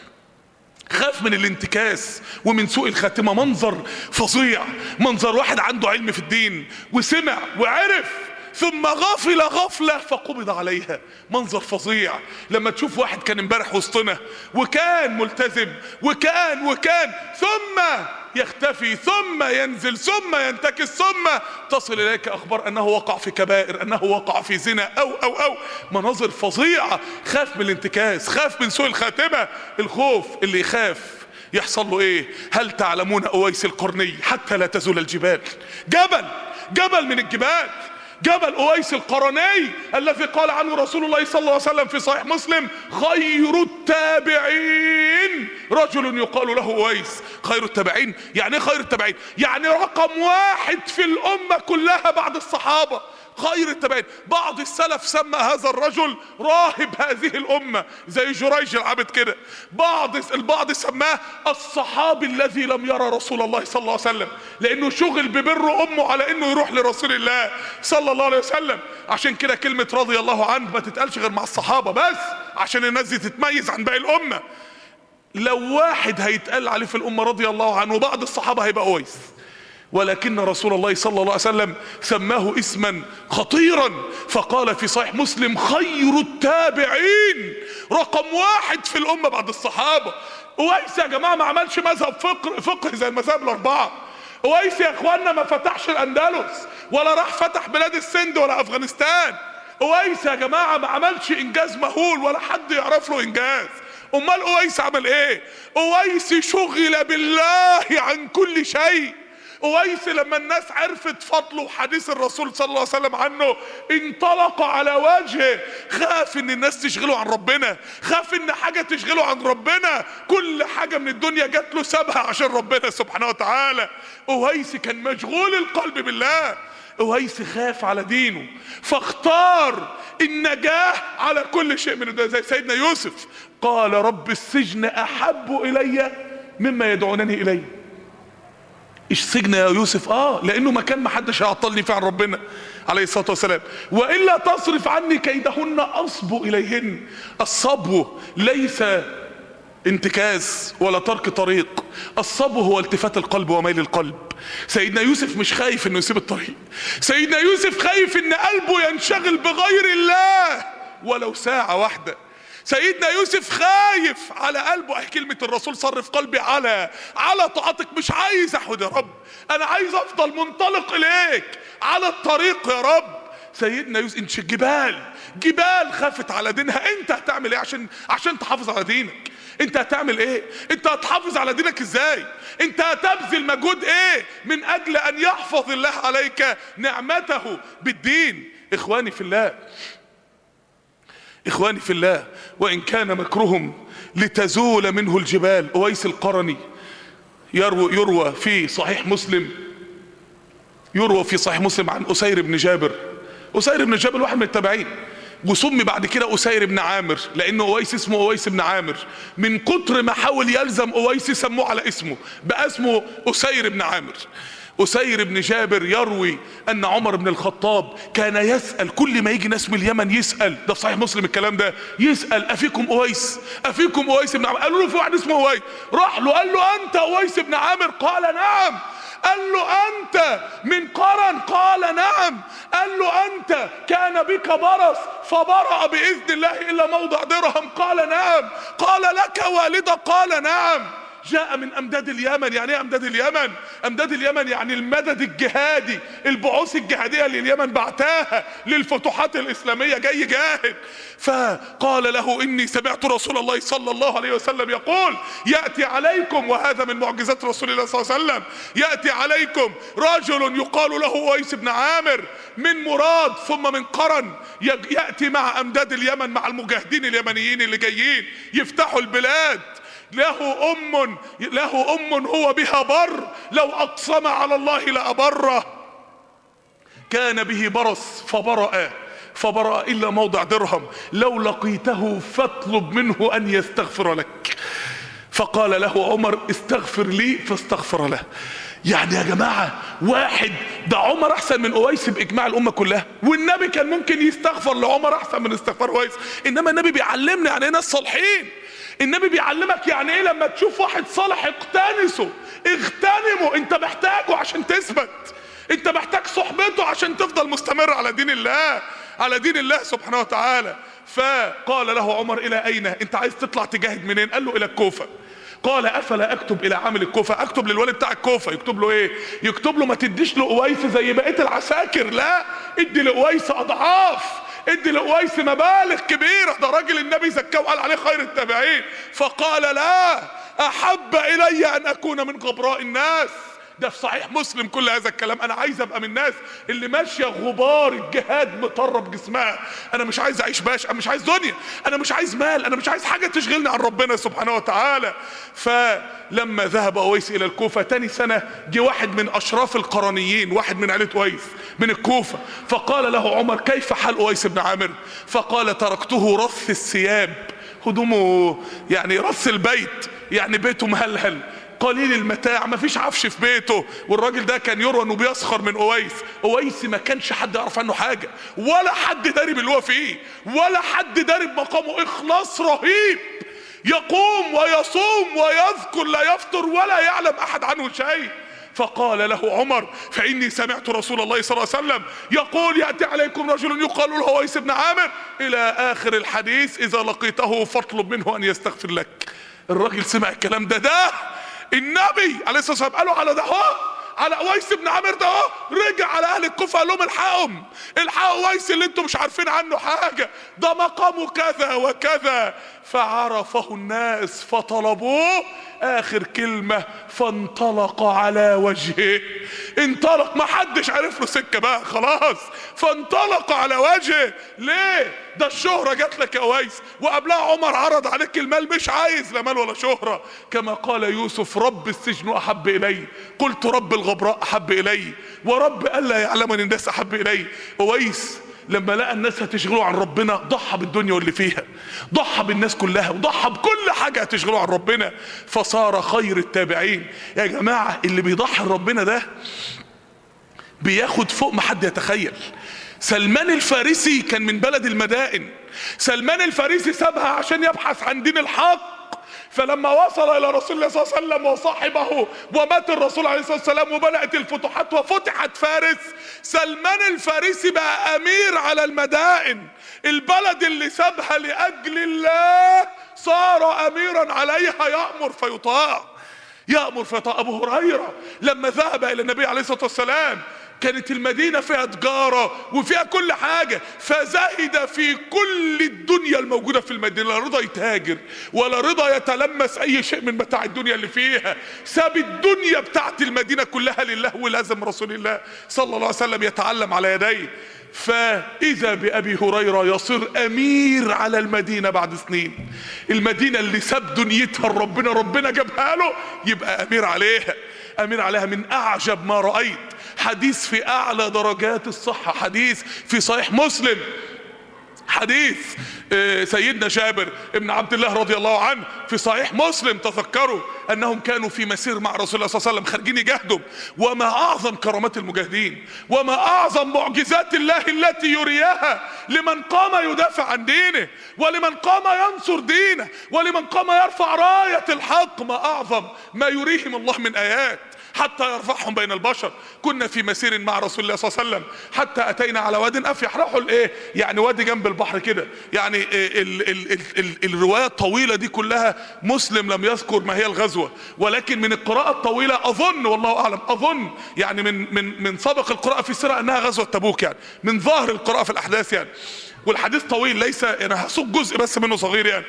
خاف من الانتكاس ومن سوء الخاتمة. منظر فظيع، منظر واحد عنده علم في الدين وسمع وعرف ثم غفل غفلة فقبض عليها. منظر فظيع لما تشوف واحد كان امبارح وسطنا وكان ملتزم وكان ثم يختفي ثم ينزل ثم ينتكس ثم تصل اليك اخبار انه وقع في كبائر، انه وقع في زنا او مناظر فظيعة. خاف من الانتكاس، خاف من سوء الخاتمة. الخوف اللي يخاف يحصل له ايه؟ هل تعلمون اويس القرني حتى لا تزول الجبال؟ جبل من الجبال، جبل اويس القرني الذي قال عنه رسول الله صلى الله عليه وسلم في صحيح مسلم: خير التابعين رجل يقال له اويس. خير التابعين يعني ايه خير التابعين؟ يعني رقم 1 في الامة كلها بعد الصحابة. خير التابعين. بعض السلف سمى هذا الرجل راهب هذه الامة زي جريج العابد كده. البعض سماه الصحابي الذي لم يرى رسول الله صلى الله عليه وسلم، لانه شغل ببر امه على انه يروح لرسول الله صلى الله عليه وسلم. عشان كده كلمة رضي الله عنه ما تتقالش غير مع الصحابة بس، عشان الناس دي تتميز عن باقي الامة. لو واحد هيتقال عليه في الامة رضي الله عنه وبعض الصحابة هيبقى اويس، ولكن رسول الله صلى الله عليه وسلم سماه اسما خطيرا، فقال في صحيح مسلم: خير التابعين، رقم 1 في الامة بعد الصحابة. اويس يا جماعة ما عملش مذهب فقه زي المذاهب الاربعة. اويس يا اخوانا ما فتحش الاندلس ولا راح فتح بلاد السند ولا افغانستان. اويس يا جماعة ما عملش انجاز مهول ولا حد يعرف له انجاز. امال اويس عمل ايه؟ اويس شغل بالله عن كل شيء، أويس لما الناس عرفت فضله وحديث الرسول صلى الله عليه وسلم عنه انطلق على وجهه، خاف ان الناس تشغله عن ربنا، خاف ان حاجة تشغله عن ربنا، كل حاجة من الدنيا جات له سابها عشان ربنا سبحانه وتعالى. أويس كان مشغول القلب بالله، أويس خاف على دينه فاختار النجاة على كل شيء من الدنيا، زي سيدنا يوسف قال رب السجن أحب إلي مما يدعونني إليه. إيش سجن يا يوسف؟ لأنه مكان ما حدش هيعطلني فيه عن ربنا عليه الصلاة والسلام. وإلا تصرف عني كيدهن أصب إليهن. الصبو ليس انتكاس ولا ترك طريق، الصبو هو التفات القلب وميل القلب. سيدنا يوسف مش خايف انه يسيب الطريق، سيدنا يوسف خايف ان قلبه ينشغل بغير الله ولو ساعة واحدة. سيدنا يوسف خايف على قلبه. كلمة الرسول صرف قلبي على طاعتك، مش عايز احود يا رب، انا عايز افضل منطلق اليك على الطريق يا رب. سيدنا يوسف انت جبال خافت على دينها، انت هتعمل ايه عشان تحافظ على دينك؟ انت هتعمل ايه؟ انت هتحافظ على دينك ازاي؟ انت هتبذل مجهود ايه من اجل ان يحفظ الله عليك نعمته بالدين؟ اخواني في الله، وان كان مكرهم لتزول منه الجبال. أويس القرني يروى في صحيح مسلم عن أسير بن جابر. أسير بن جابر واحد من التابعين، وسمي بعد كده أسير بن عامر، لأنه أويس اسمه أويس بن عامر. من كتر ما حاول يلزم أويس سموه على اسمه، بقى اسمه أسير بن عامر. أسير بن جابر يروي أن عمر بن الخطاب كان يسأل كل ما يجي ناس من اليمن، يسأل، ده في صحيح مسلم الكلام ده، يسأل أفيكم أويس بن عامر؟ قالوا له في واحد اسمه أويس. راح له قال له أنت أويس بن عامر؟ قال نعم. قال له أنت من قرن؟ قال نعم. قال له أنت كان بك برص فبرأ بإذن الله إلا موضع درهم؟ قال نعم. قال لك والدة؟ قال نعم. جاء من أمداد اليمن. يعني ايه أمداد اليمن؟ أمداد اليمن يعني المدد الجهادي، البعوث الجهادية اللي اليمن بعتاها للفتوحات الإسلامية، جاي جاهد. فقال له إني سمعت رسول الله صلى الله عليه وسلم يقول يأتي عليكم، وهذا من معجزات رسول الله صلى الله عليه وسلم، يأتي عليكم رجل يقال له أويس بن عامر من مراد ثم من قرن، يأتي مع أمداد اليمن، مع المجاهدين اليمنيين اللي جايين يفتحوا البلاد. له أم هو بها بر، لو أقسم على الله لأبره. كان به برص فبرأ إلا موضع درهم، لو لقيته فاطلب منه أن يستغفر لك. فقال له عمر استغفر لي فاستغفر له. يعني يا جماعة واحد، ده عمر أحسن من أويس بإجماع الأمة كلها، والنبي كان ممكن يستغفر لعمر أحسن من استغفار أويس. إنما النبي بيعلمنا يعني إيه ناس صالحين. النبي بيعلمك يعني ايه لما تشوف واحد صالح اغتنمه. انت محتاجه عشان تثبت، انت محتاج صحبته عشان تفضل مستمر على دين الله سبحانه وتعالى. فقال له عمر الى اين؟ انت عايز تطلع تجاهد منين؟ قال له الى الكوفة. قال افلا اكتب الى عامل الكوفة؟ اكتب للولي بتاع الكوفة. يكتب له ايه؟ يكتب له ما تديش لأويس زي بقية العساكر، لا، ادي لأويس اضعاف، ادي لأويس مبالغ كبيرة، ده راجل النبي زكاه وقال عليه خير التابعين. فقال لا، احب الي ان اكون من غبراء الناس. ده في صحيح مسلم كل هذا الكلام. انا عايز ابقى من الناس اللي ماشيه غبار الجهاد مطرب جسمها. انا مش عايز اعيش باش، انا مش عايز دنيا، انا مش عايز مال، انا مش عايز حاجه تشغلني عن ربنا سبحانه وتعالى. فلما ذهب أويس الى الكوفه تاني سنه، جه واحد من اشراف القرنيين، واحد من عيله أويس من الكوفه، فقال له عمر كيف حال أويس بن عامر؟ فقال تركته رث الثياب، هدومه يعني رث البيت، يعني بيته مهلهل قليل المتاع، ما فيش عفش في بيته. والراجل ده كان يرى انه بيسخر من أويس ما كانش حد يعرف عنه حاجة، ولا حد داري باللي هو فيه، ولا حد داري بمقامه. اخلاص رهيب، يقوم ويصوم ويذكر لا يفطر ولا يعلم احد عنه شيء. فقال له عمر فإني سمعت رسول الله صلى الله عليه وسلم يقول يأتي عليكم رجل يقال له أويس بن عامر إلى آخر الحديث، إذا لقيته فاطلب منه أن يستغفر لك. الراجل سمع الكلام ده النبي عليه الصلاة والسلام قالوا على ده على اويس بن عامر ده اهو، رجع على اهل الكوفه قال لهم الحقهم، الحقوا اويس اللي انتم مش عارفين عنه حاجه، ده مقامه كذا وكذا. فعرفه الناس فطلبوه، اخر كلمه فانطلق على وجهه، انطلق، ما حدش عرف له سكه بقى خلاص، فانطلق على وجهه. ليه؟ ده الشهره جات لك يا اويس، وقبلها عمر عرض عليك المال، مش عايز لا مال ولا شهره. كما قال يوسف رب السجن احب الي، قلت رب الغبراء احب الي، ورب الا يعلمني الناس احب الي. اويس لما لقى الناس هتشغلوا عن ربنا ضحى بالدنيا واللي فيها، ضحى بالناس كلها، وضحى بكل حاجة هتشغلوا عن ربنا، فصار خير التابعين. يا جماعة اللي بيضحي ربنا ده بياخد فوق ما حد يتخيل. سلمان الفارسي كان من بلد المدائن، سلمان الفارسي سابها عشان يبحث عن دين الحق، فلما وصل الى رسول الله صلى الله عليه وسلم وصاحبه ومات الرسول عليه الصلاه والسلام وبدات الفتوحات وفتحت فارس، سلمان الفارسي بقى امير على المدائن، البلد اللي سابها لاجل الله صار اميرا عليها، يامر فيطاع، يامر فيطاع. ابو هريره لما ذهب الى النبي عليه الصلاه والسلام كانت المدينة فيها تجارة وفيها كل حاجة، فزهد في كل الدنيا الموجودة في المدينة، لا رضا يتاجر ولا رضا يتلمس اي شيء من متاع الدنيا اللي فيها، ساب الدنيا بتاعت المدينة كلها لله، ولازم رسول الله صلى الله عليه وسلم يتعلم على يديه. فاذا بابي هريرة يصير امير على المدينة بعد سنين، المدينة اللي ساب دنيتها لربنا، ربنا جابها له، يبقى امير عليها، امير عليها. من اعجب ما رأيت حديث في اعلى درجات الصحة، حديث في صحيح مسلم، حديث سيدنا جابر ابن عبد الله رضي الله عنه في صحيح مسلم. تذكروا انهم كانوا في مسير مع رسول الله صلى الله عليه وسلم خارجين يجاهدوا، وما اعظم كرامات المجاهدين، وما اعظم معجزات الله التي يريها لمن قام يدافع عن دينه، ولمن قام ينصر دينه، ولمن قام يرفع راية الحق. ما اعظم ما يريهم الله من ايات حتى يرفعهم بين البشر. كنا في مسير مع رسول الله صلى الله عليه وسلم حتى اتينا على واد افيح، راحوا الايه يعني وادي جنب البحر كده، يعني الروايه الطويله دي كلها مسلم لم يذكر ما هي الغزوه، ولكن من القراءه الطويله اظن والله اعلم، اظن يعني من سبق القراءه في السيره انها غزوه تبوك، يعني من ظاهر القراءه في الاحداث يعني، والحديث طويل ليس، انا هسوق جزء بس منه صغير يعني.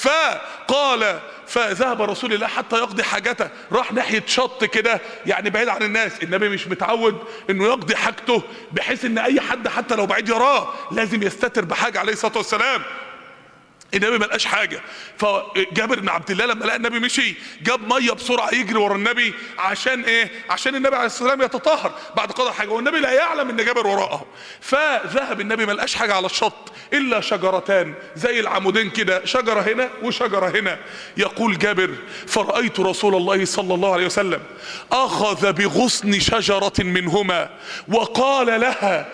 فقال فذهب رسول الله حتى يقضي حاجته، راح ناحية شط كده يعني بعيد عن الناس، النبي مش متعود انه يقضي حاجته بحيث ان اي حد حتى لو بعيد يراه، لازم يستتر بحاجة عليه الصلاة والسلام. النبي ما لقاش حاجه، فجابر بن عبد الله لما لقى النبي مشي جاب ميه بسرعه يجري ورا النبي، عشان ايه؟ عشان النبي عليه الصلاه والسلام يتطهر بعد قضاء حاجه، والنبي لا يعلم ان جابر وراءه. فذهب النبي ما لقاش حاجه على الشط الا شجرتان زي العمودين كده، شجره هنا وشجره هنا. يقول جابر فرايت رسول الله صلى الله عليه وسلم اخذ بغصن شجره منهما وقال لها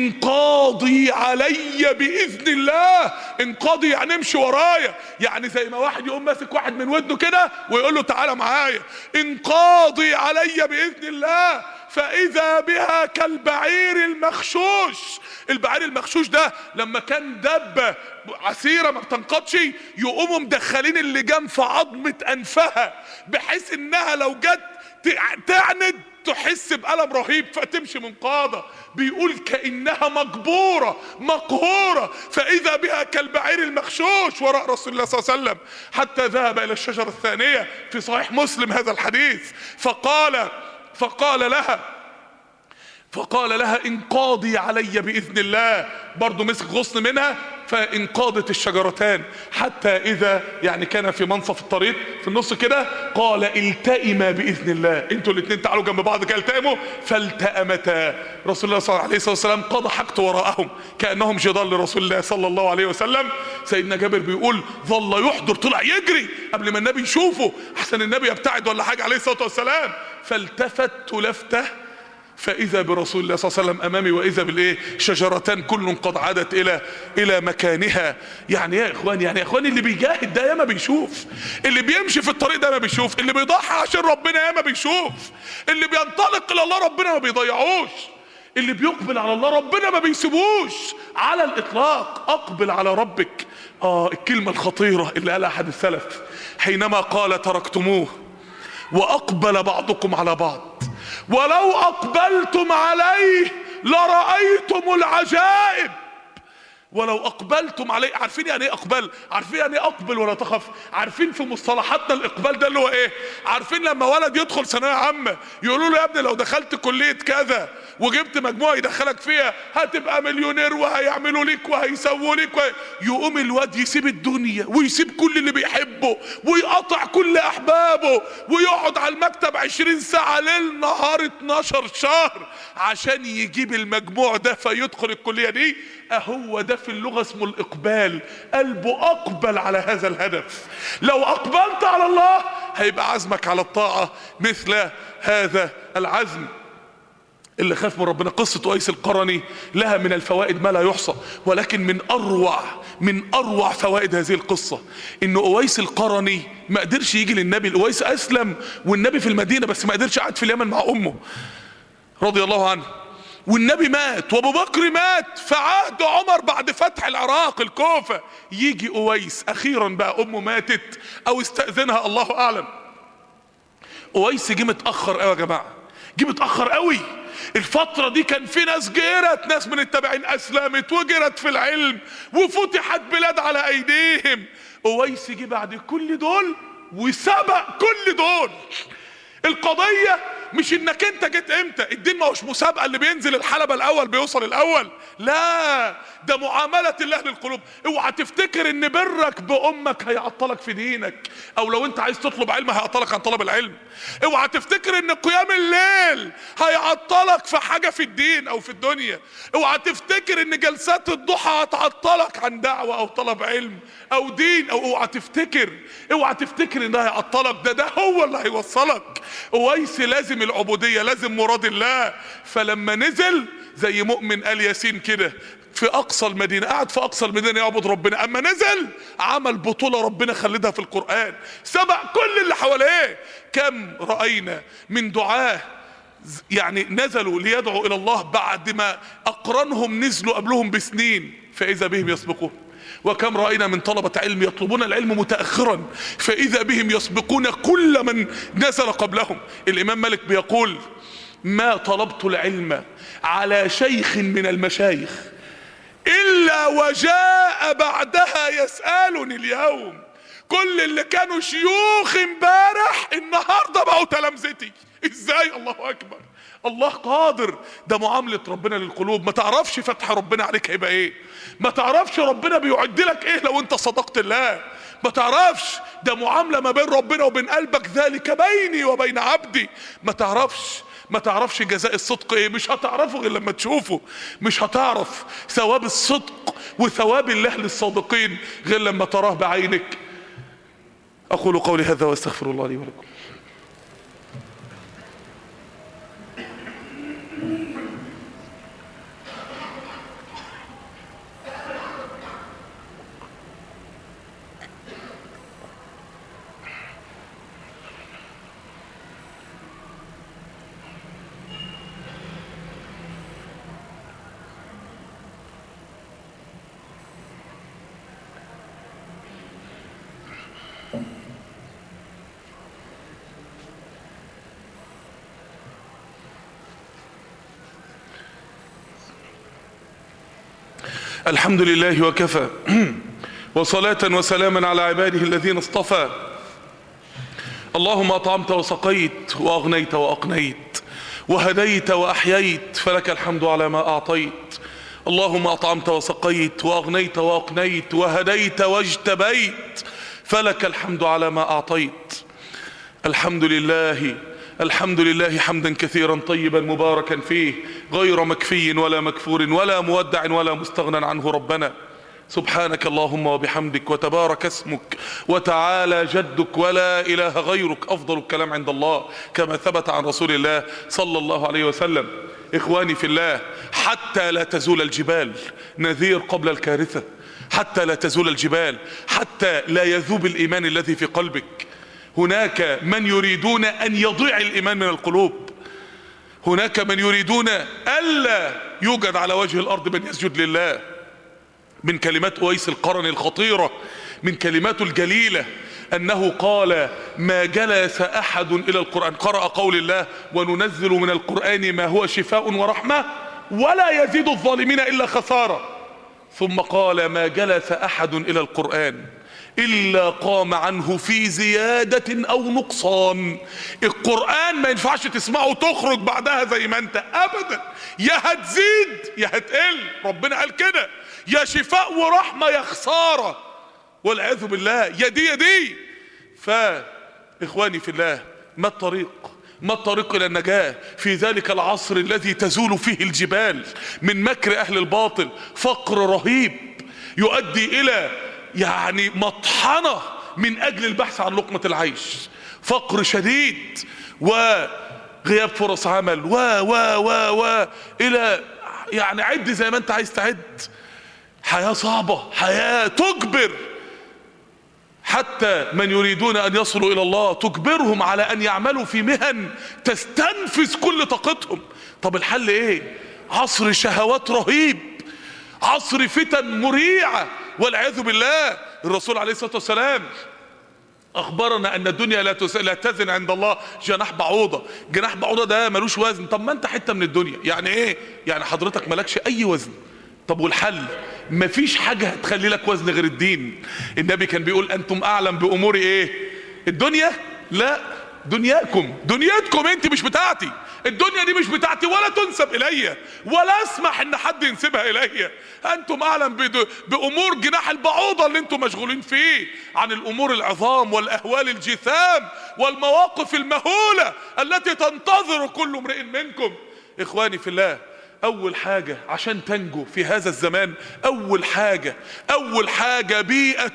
انقاضي علي باذن الله. انقاضي يعني امشي ورايا، يعني زي ما واحد يقوم ماسك واحد من ودنه كده ويقول له تعالى معايا، انقاضي علي باذن الله. فاذا بها كالبعير المخشوش. البعير المخشوش ده لما كان دبه عسيره ما بتنقضش يقوموا مدخلين اللجام في عظمه انفها بحيث انها لو جت تعند تحس بألم رهيب فتمشي منقاضة. بيقول كأنها مجبورة مقهورة، فإذا بها كالبعير المخشوش وراء رسول الله صلى الله عليه وسلم، حتى ذهب إلى الشجرة الثانية في صحيح مسلم هذا الحديث، فقال لها انقاضي علي بإذن الله. برضو مسك غصن منها فانقاضت الشجرتان، حتى إذا يعني كان في منصف الطريق في النص كده قال التئما بإذن الله. انتوا الاثنين تعالوا جنب بعض كده التئموا، فالتأمتا. رسول الله صلى الله عليه وسلم قضى حاجته وراءهم كأنهم جدال لرسول الله صلى الله عليه وسلم. سيدنا جابر بيقول ظل يحضر، طلع يجري قبل ما النبي يشوفه احسن النبي يبتعد ولا حاجة عليه الصلاة والسلام. فالتفت لفته فإذا برسول الله صلى الله عليه وسلم أمامي، وإذا بالإيه شجرتان كل قد عادت إلى مكانها. يعني يا إخواني اللي بيجاهد ده ياما بيشوف، اللي بيمشي في الطريق ده ما بيشوف، اللي بيضحي عشان ربنا ياما بيشوف، اللي بينطلق إلى الله ربنا ما بيضيعوش، اللي بيقبل على الله ربنا ما بيسيبوش على الإطلاق. أقبل على ربك، الكلمة الخطيرة اللي قالها أحد السلف حينما قال تركتموه وأقبل بعضكم على بعض ولو اقبلتم عليه لرأيتم العجائب. ولو اقبلتم عليه. عارفين يعني ايه اقبل؟ عارفين يعني ايه اقبل ولا تخف؟ عارفين في مصطلحاتنا الاقبال ده اللي هو ايه؟ عارفين لما ولد يدخل ثانويه عامه يقولوا له يا ابني لو دخلت كليه كذا وجبت مجموعه يدخلك فيها هتبقى مليونير وهيعملوا لك وهيسووا لك يقوم الواد يسيب الدنيا ويسيب كل اللي بيحبه ويقطع كل احبابه ويقعد على المكتب 20 ساعه ليل نهار 12 شهر عشان يجيب المجموع ده فيدخل الكليه دي. اهو ده في اللغة اسمه الاقبال، قلبه اقبل على هذا الهدف. لو اقبلت على الله هيبقى عزمك على الطاعة مثل هذا العزم. اللي خاف من ربنا. قصة اويس القرني لها من الفوائد ما لا يحصى، ولكن من اروع فوائد هذه القصة ان اويس القرني ما قدرش يجي للنبي. اويس اسلم والنبي في المدينة بس ما قدرش قاعد في اليمن مع امه رضي الله عنه، والنبي مات وابو بكر مات في عهد عمر بعد فتح العراق الكوفة. يجي اويس اخيرا بقى امه ماتت او استأذنها الله اعلم. اويس جه متأخر قوي يا جماعة، جه متأخر قوي. الفترة دي كان في ناس جرت، ناس من التابعين اسلمت وجرت في العلم وفتحت بلاد على ايديهم. اويس جه بعد كل دول وسبق كل دول. القضية مش انك انت جيت امتى، الدين ما هوش مسابقة اللي بينزل الحلبة الاول بيوصل الاول، لا ده معاملة الله للقلوب. اوعى تفتكر ان برك بامك هيعطلك في دينك، او لو انت عايز تطلب علم هيعطلك عن طلب العلم. اوعى تفتكر ان قيام الليل هيعطلك في حاجة في الدين او في الدنيا. اوعى تفتكر ان جلسات الضحى هتعطلك عن دعوة او طلب علم او دين. او اوعى تفتكر ان ده هيعطلك، ده هو اللي هيوصلك. اويس لازم العبودية، لازم مراد الله. فلما نزل زي مؤمن آل ياسين كده في اقصى المدينة، قعد في اقصى المدينة يعبد ربنا. اما نزل عمل بطولة ربنا خلدها في القرآن، سبق كل اللي حواليه. كم رأينا من دعاه يعني نزلوا ليدعوا الى الله بعد ما اقرانهم نزلوا قبلهم بسنين فاذا بهم يسبقون. وكم رأينا من طلبة علم يطلبون العلم متأخرا فإذا بهم يسبقون كل من نزل قبلهم. الإمام مالك بيقول ما طلبت العلم على شيخ من المشايخ إلا وجاء بعدها يسألني اليوم. كل اللي كانوا شيوخ امبارح النهاردة بقوا تلامذتي. ازاي؟ الله أكبر، الله قادر. ده معاملة ربنا للقلوب. ما تعرفش فتح ربنا عليك هيبقى ايه، ما تعرفش ربنا بيعد لك ايه لو انت صدقت الله، ما تعرفش. ده معاملة ما بين ربنا وبين قلبك، ذلك بيني وبين عبدي. ما تعرفش جزاء الصدق ايه، مش هتعرفه غير لما تشوفه. مش هتعرف ثواب الصدق وثواب الله للصادقين غير لما تراه بعينك. اقول قولي هذا واستغفر الله لي ولكم. الحمد لله وكفى وصلاة وسلاما على عباده الذين اصطفى. اللهم أطعمت وسقيت وأغنيت وأقنيت وهديت وأحييت فلك الحمد على ما أعطيت. اللهم أطعمت وسقيت وأغنيت وأقنيت وهديت واجتبيت فلك الحمد على ما أعطيت. الحمد لله حمدا كثيرا طيبا مباركا فيه غير مكفي ولا مكفور ولا مودع ولا مستغنى عنه. ربنا سبحانك اللهم وبحمدك وتبارك اسمك وتعالى جدك ولا إله غيرك. أفضل الكلام عند الله كما ثبت عن رسول الله صلى الله عليه وسلم. إخواني في الله، حتى لا تزول الجبال، نذير قبل الكارثة. حتى لا تزول الجبال، حتى لا يذوب الإيمان الذي في قلبك. هناك من يريدون أن يضيع الإيمان من القلوب. هناك من يريدون ألا يوجد على وجه الأرض من يسجد لله. من كلمات أويس القرني الخطيرة، من كلماته الجليلة انه قال ما جلس احد الى القرآن، قرأ قول الله وننزل من القرآن ما هو شفاء ورحمة ولا يزيد الظالمين الا خسارة. ثم قال ما جلس احد الى القرآن الا قام عنه في زيادة او نقصان. القرآن ما ينفعش تسمعه وتخرج بعدها زي ما انت ابدا، يا هتزيد يا هتقل، ربنا قال كده، يا شفاء ورحمة يا خسارة والعياذ بالله، يا دي يا دي. فاخواني في الله، ما الطريق الى النجاة في ذلك العصر الذي تزول فيه الجبال من مكر اهل الباطل؟ فقر رهيب يؤدي الى يعني مطحنة من اجل البحث عن لقمة العيش، فقر شديد وغياب فرص عمل و الى يعني عد زي ما انت عايز تعد. حياة صعبة، حياة تجبر حتى من يريدون ان يصلوا الى الله، تجبرهم على ان يعملوا في مهن تستنفذ كل طاقتهم. طب الحل ايه؟ عصر شهوات رهيب، عصر فتن مريعة والعياذ بالله. الرسول عليه الصلاة والسلام اخبرنا ان الدنيا لا تزن عند الله جناح بعوضة. جناح بعوضة ده ملوش وزن. طب ما انت حتة من الدنيا، يعني ايه؟ يعني حضرتك ملكش اي وزن. طب والحل؟ مفيش حاجة هتخلي لك وزن غير الدين. النبي كان بيقول انتم اعلم بامور ايه؟ الدنيا؟ لا، دنيتكم انت مش بتاعتي. الدنيا دي مش بتاعتي ولا تنسب الي ولا اسمح ان حد ينسبها الي. انتم اعلم بامور جناح البعوضة اللي انتم مشغولين فيه، عن الامور العظام والاهوال الجثام والمواقف المهولة التي تنتظر كل امرئ منكم. اخواني في الله، اول حاجة عشان تنجو في هذا الزمان، اول حاجة بيئة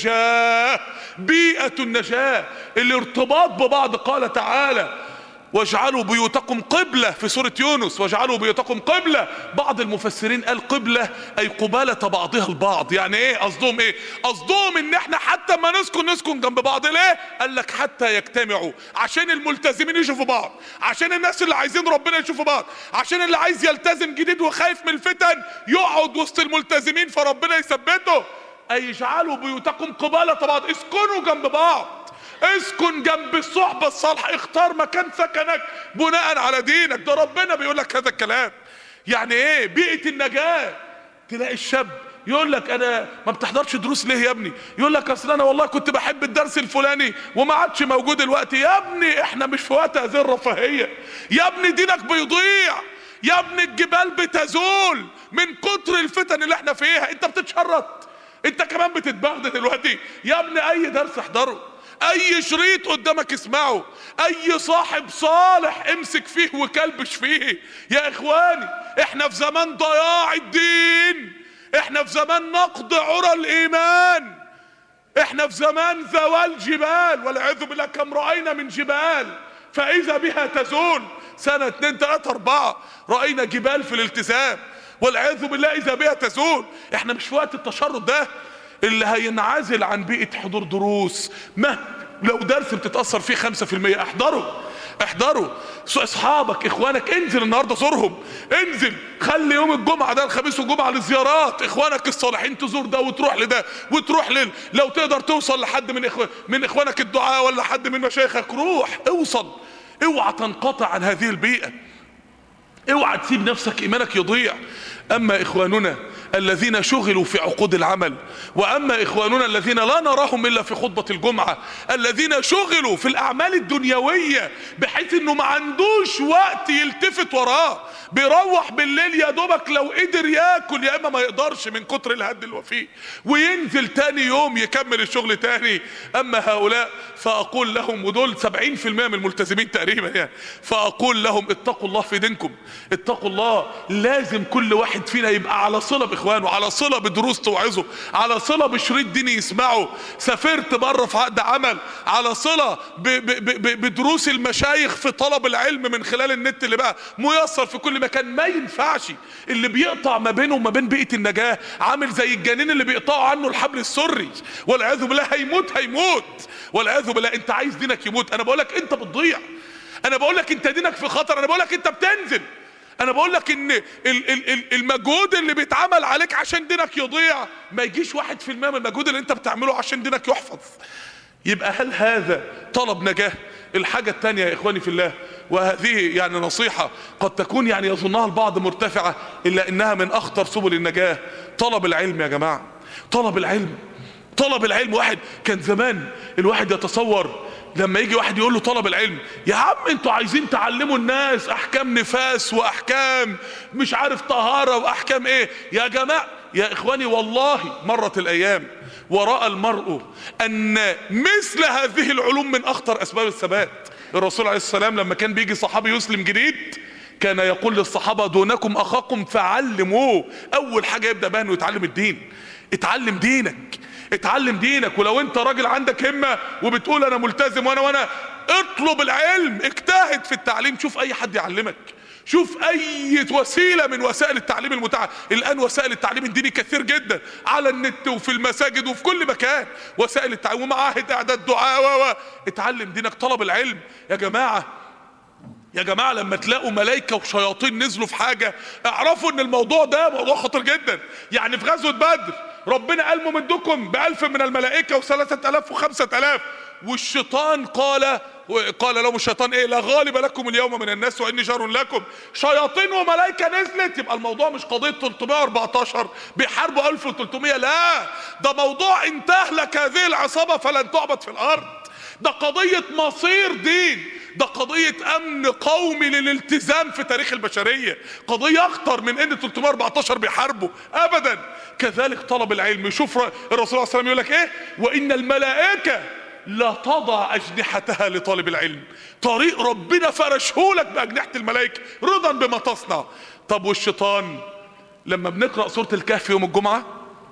النجاة، الارتباط ببعض. قال تعالى واجعلوا بيوتكم قبلة في سورة يونس، واجعلوا بيوتكم قبلة. بعض المفسرين قال قبلة اي قبالة بعضها البعض. يعني ايه قصدهم؟ ايه قصدهم؟ ان احنا حتى ما نسكن جنب بعض. ليه؟ قال لك حتى يجتمعوا، عشان الملتزمين يشوفوا بعض، عشان الناس اللي عايزين ربنا يشوفوا بعض، عشان اللي عايز يلتزم جديد وخايف من الفتن يقعد وسط الملتزمين فربنا يثبته. اي اجعلوا بيوتكم قبالة بعض، اسكنوا جنب بعض، اسكن جنب الصحبة الصالحة، اختار مكان سكنك بناء على دينك. ده ربنا بيقول لك هذا الكلام. يعني ايه بيئة النجاة؟ تلاقي الشاب يقول لك انا ما بتحضرش دروس ليه يا ابني؟ يقول لك اصل انا والله كنت بحب الدرس الفلاني وما عادش موجود الوقت. يا ابني احنا مش في وقت هذه الرفاهية يا ابني، دينك بيضيع يا ابني، الجبال بتزول من كتر الفتن اللي احنا فيها. انت بتتشرط، انت كمان بتتبغدل دلوقتي. يا ابني اي درس احضره، اي شريط قدامك اسمعه، اي صاحب صالح امسك فيه وكلبش فيه. يا اخواني احنا في زمان ضياع الدين، احنا في زمان نقض عرى الايمان، احنا في زمان زوال جبال والعياذ بالله. كم رأينا من جبال فاذا بها تزول. سنة 2 3 4 رأينا جبال في الالتزام والعياذ بالله اذا بها تزول. احنا مش في وقت التشرد ده. اللي هينعزل عن بيئة حضور دروس، ما لو درس بتتأثر فيه 5% احضروا. اصحابك اخوانك انزل النهارده زورهم، انزل خلي يوم الجمعة ده الخميس والجمعة للزيارات. اخوانك الصالحين تزور ده وتروح لده وتروح لو تقدر توصل لحد من اخوانك الدعاء ولا حد من مشايخك روح اوصل. اوعى تنقطع عن هذه البيئة، اوعى تسيب نفسك ايمانك يضيع. اما اخواننا الذين شغلوا في عقود العمل، واما اخواننا الذين لا نراهم الا في خطبة الجمعة، الذين شغلوا في الاعمال الدنيوية بحيث انه ما عندوش وقت يلتفت وراه، بيروح بالليل يا دوبك لو قدر ياكل يا اما ما يقدرش من كتر الهد اللي هو فيه، وينزل تاني يوم يكمل الشغل تاني. اما هؤلاء فاقول لهم، ودول 70% من الملتزمين تقريبا يعني، فاقول لهم اتقوا الله في دينكم، اتقوا الله. لازم كل واحد فينا يبقى على صلة باخوانه، على صلة بدروس توعظه، على صلة بشريط ديني يسمعه. سافرت بره في عقد عمل، على صلة بدروس المشايخ في طلب العلم من خلال النت اللي بقى ميسر في كل مكان. ما ينفعش اللي بيقطع ما بينه وما بين بيئة النجاة عامل زي الجنين اللي بيقطعوا عنه الحبل السري والعياذ بالله. هيموت والعياذ بالله. انت عايز دينك يموت؟ انا بقولك انت بتضيع، انا بقولك انت دينك في خطر، انا بقولك انت بتنزل، انا بقولك ان المجهود اللي بيتعمل عليك عشان دينك يضيع ما يجيش 1% من المجهود اللي انت بتعمله عشان دينك يحفظ. يبقى هل هذا طلب نجاة؟ الحاجة التانية يا اخواني في الله، وهذه يعني نصيحة قد تكون يعني يظنها البعض مرتفعة، الا انها من اخطر سبل النجاة. طلب العلم يا جماعة، طلب العلم، طلب العلم. واحد كان زمان الواحد يتصور لما يجي واحد يقول له طلب العلم، يا عم انتوا عايزين تعلموا الناس احكام نفاس واحكام مش عارف طهارة واحكام ايه يا جماعة. يا اخواني والله مرت الايام ورأى المرء ان مثل هذه العلوم من اخطر اسباب الثبات. الرسول عليه السلام لما كان بيجي صحابي يسلم جديد كان يقول للصحابة دونكم اخاكم فعلموه. اول حاجة يبدأ بها انه يتعلم الدين. اتعلم دينك، اتعلم دينك. ولو انت راجل عندك همة وبتقول انا ملتزم وانا اطلب العلم، اجتهد في التعليم. شوف اي حد يعلمك، شوف اي وسيلة من وسائل التعليم المتاحة. الان وسائل التعليم الديني كثير جدا على النت وفي المساجد وفي كل مكان، وسائل التعليم ومعاهد اعداد دعاء اتعلم دينك. طلب العلم يا جماعة، يا جماعة لما تلاقوا ملائكة وشياطين نزلوا في حاجة اعرفوا ان الموضوع ده موضوع خطير جدا. يعني في غزوة بدر ربنا قال ممدكم ب1000 من الملائكة و3000 و5000، والشيطان قال لهم الشيطان ايه؟ لا غالب لكم اليوم من الناس واني جار لكم. شياطين وملائكة نزلت. يبقى الموضوع مش قضية 314 بيحاربوا 1300، لا ده موضوع ان تهلك هذه العصابة فلن تعبد في الارض. ده قضية مصير دين، ده قضية امن قومي للالتزام في تاريخ البشرية، قضية اخطر من ان 314 بيحاربوا ابدا. كذلك طلب العلم. شوف الرسول عليه الصلاة والسلام يقول لك ايه؟ وان الملائكة لا تضع اجنحتها لطالب العلم. طريق ربنا فرشهولك باجنحة الملائكة رضا بما تصنع. طب والشيطان؟ لما بنقرأ سورة الكهف يوم الجمعة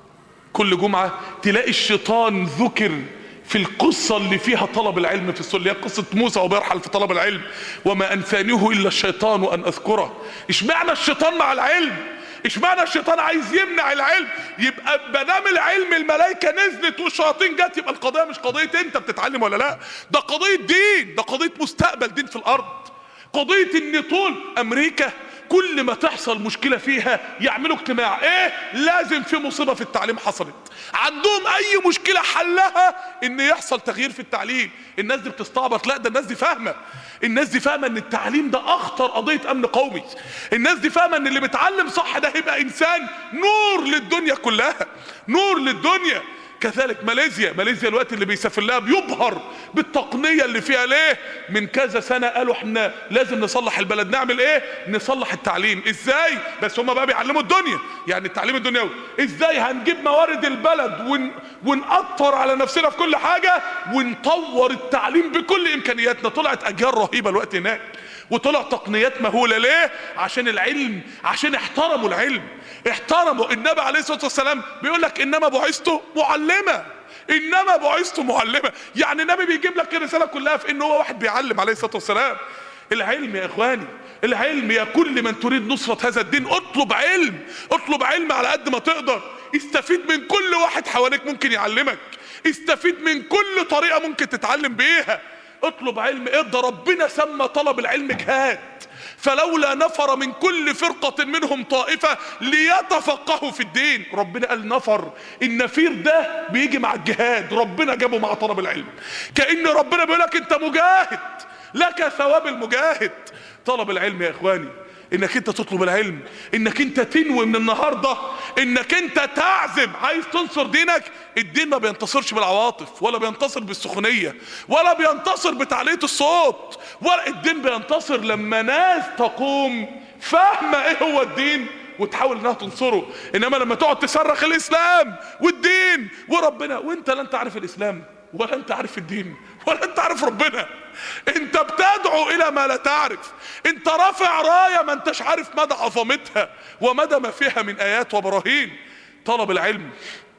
كل جمعة تلاقي الشيطان ذكر في القصة اللي فيها طلب العلم في السورة، اللي هي قصة موسى وبيرحل في طلب العلم. وما أنسانيه إلا الشيطان أن أذكره. اشمعنى الشيطان مع العلم؟ اشمعنى الشيطان عايز يمنع العلم؟ يبقى مادام العلم الملائكة نزلت والشياطين جت، يبقى القضية مش قضية انت بتتعلم ولا لا، ده قضية دين، ده قضية مستقبل دين في الأرض. قضية ان طول أمريكا كل ما تحصل مشكلة فيها يعملوا اجتماع، ايه لازم في مصيبة في التعليم حصلت، عندهم اي مشكلة حلها ان يحصل تغيير في التعليم. الناس دي بتستعبط؟ لا ده الناس دي فاهمة، الناس دي فاهمة ان التعليم ده اخطر قضية امن قومي. الناس دي فاهمة ان اللي بيتعلم صح ده هيبقى انسان نور للدنيا كلها، نور للدنيا. كذلك ماليزيا الوقت اللي بيسافر لها بيبهر بالتقنية اللي فيها. ليه؟ من كذا سنة قالوا احنا لازم نصلح البلد. نعمل ايه؟ نصلح التعليم. ازاي؟ بس هما بقى بيعلموا الدنيا، يعني التعليم الدنيوي. ازاي هنجيب موارد البلد ونقطر على نفسنا في كل حاجة ونطور التعليم بكل امكانياتنا. طلعت اجيال رهيبة الوقت هناك، وطلع تقنيات مهولة. ليه؟ عشان العلم، عشان احترموا العلم، احترموا. النبي عليه الصلاة والسلام بيقول لك انما بعثت معلمة، انما بعثت معلمة. يعني النبي بيجيب لك الرسالة كلها في انه هو واحد بيعلم عليه الصلاة والسلام. العلم يا اخواني، العلم يا كل من تريد نصرة هذا الدين. اطلب علم، اطلب علم على قد ما تقدر. استفيد من كل واحد حواليك ممكن يعلمك، استفيد من كل طريقة ممكن تتعلم بيها. اطلب علم. ده ربنا سمى طلب العلم جهاد، فلولا نفر من كل فرقة منهم طائفة ليتفقهوا في الدين. ربنا قال نفر، النفير ده بيجي مع الجهاد، ربنا جابه مع طلب العلم. كأن ربنا بيقولك انت مجاهد، لك ثواب المجاهد. طلب العلم يا اخواني، انك انت تطلب العلم، انك انت تنوي من النهاردة انك انت تعزم عايز تنصر دينك. الدين ما بينتصرش بالعواطف، ولا بينتصر بالسخونية، ولا بينتصر بتعلية الصوت، ولا الدين بينتصر لما ناس تقوم فاهمة ايه هو الدين وتحاول انها تنصره. انما لما تقعد تصرخ الاسلام والدين وربنا وانت لا انت عارف الاسلام ولا انت عارف الدين ولا انت عارف ربنا، انت بتدعو الى ما لا تعرف، انت رافع راية ما انتش عارف مدى عظمتها ومدى ما فيها من ايات وبراهين. طلب العلم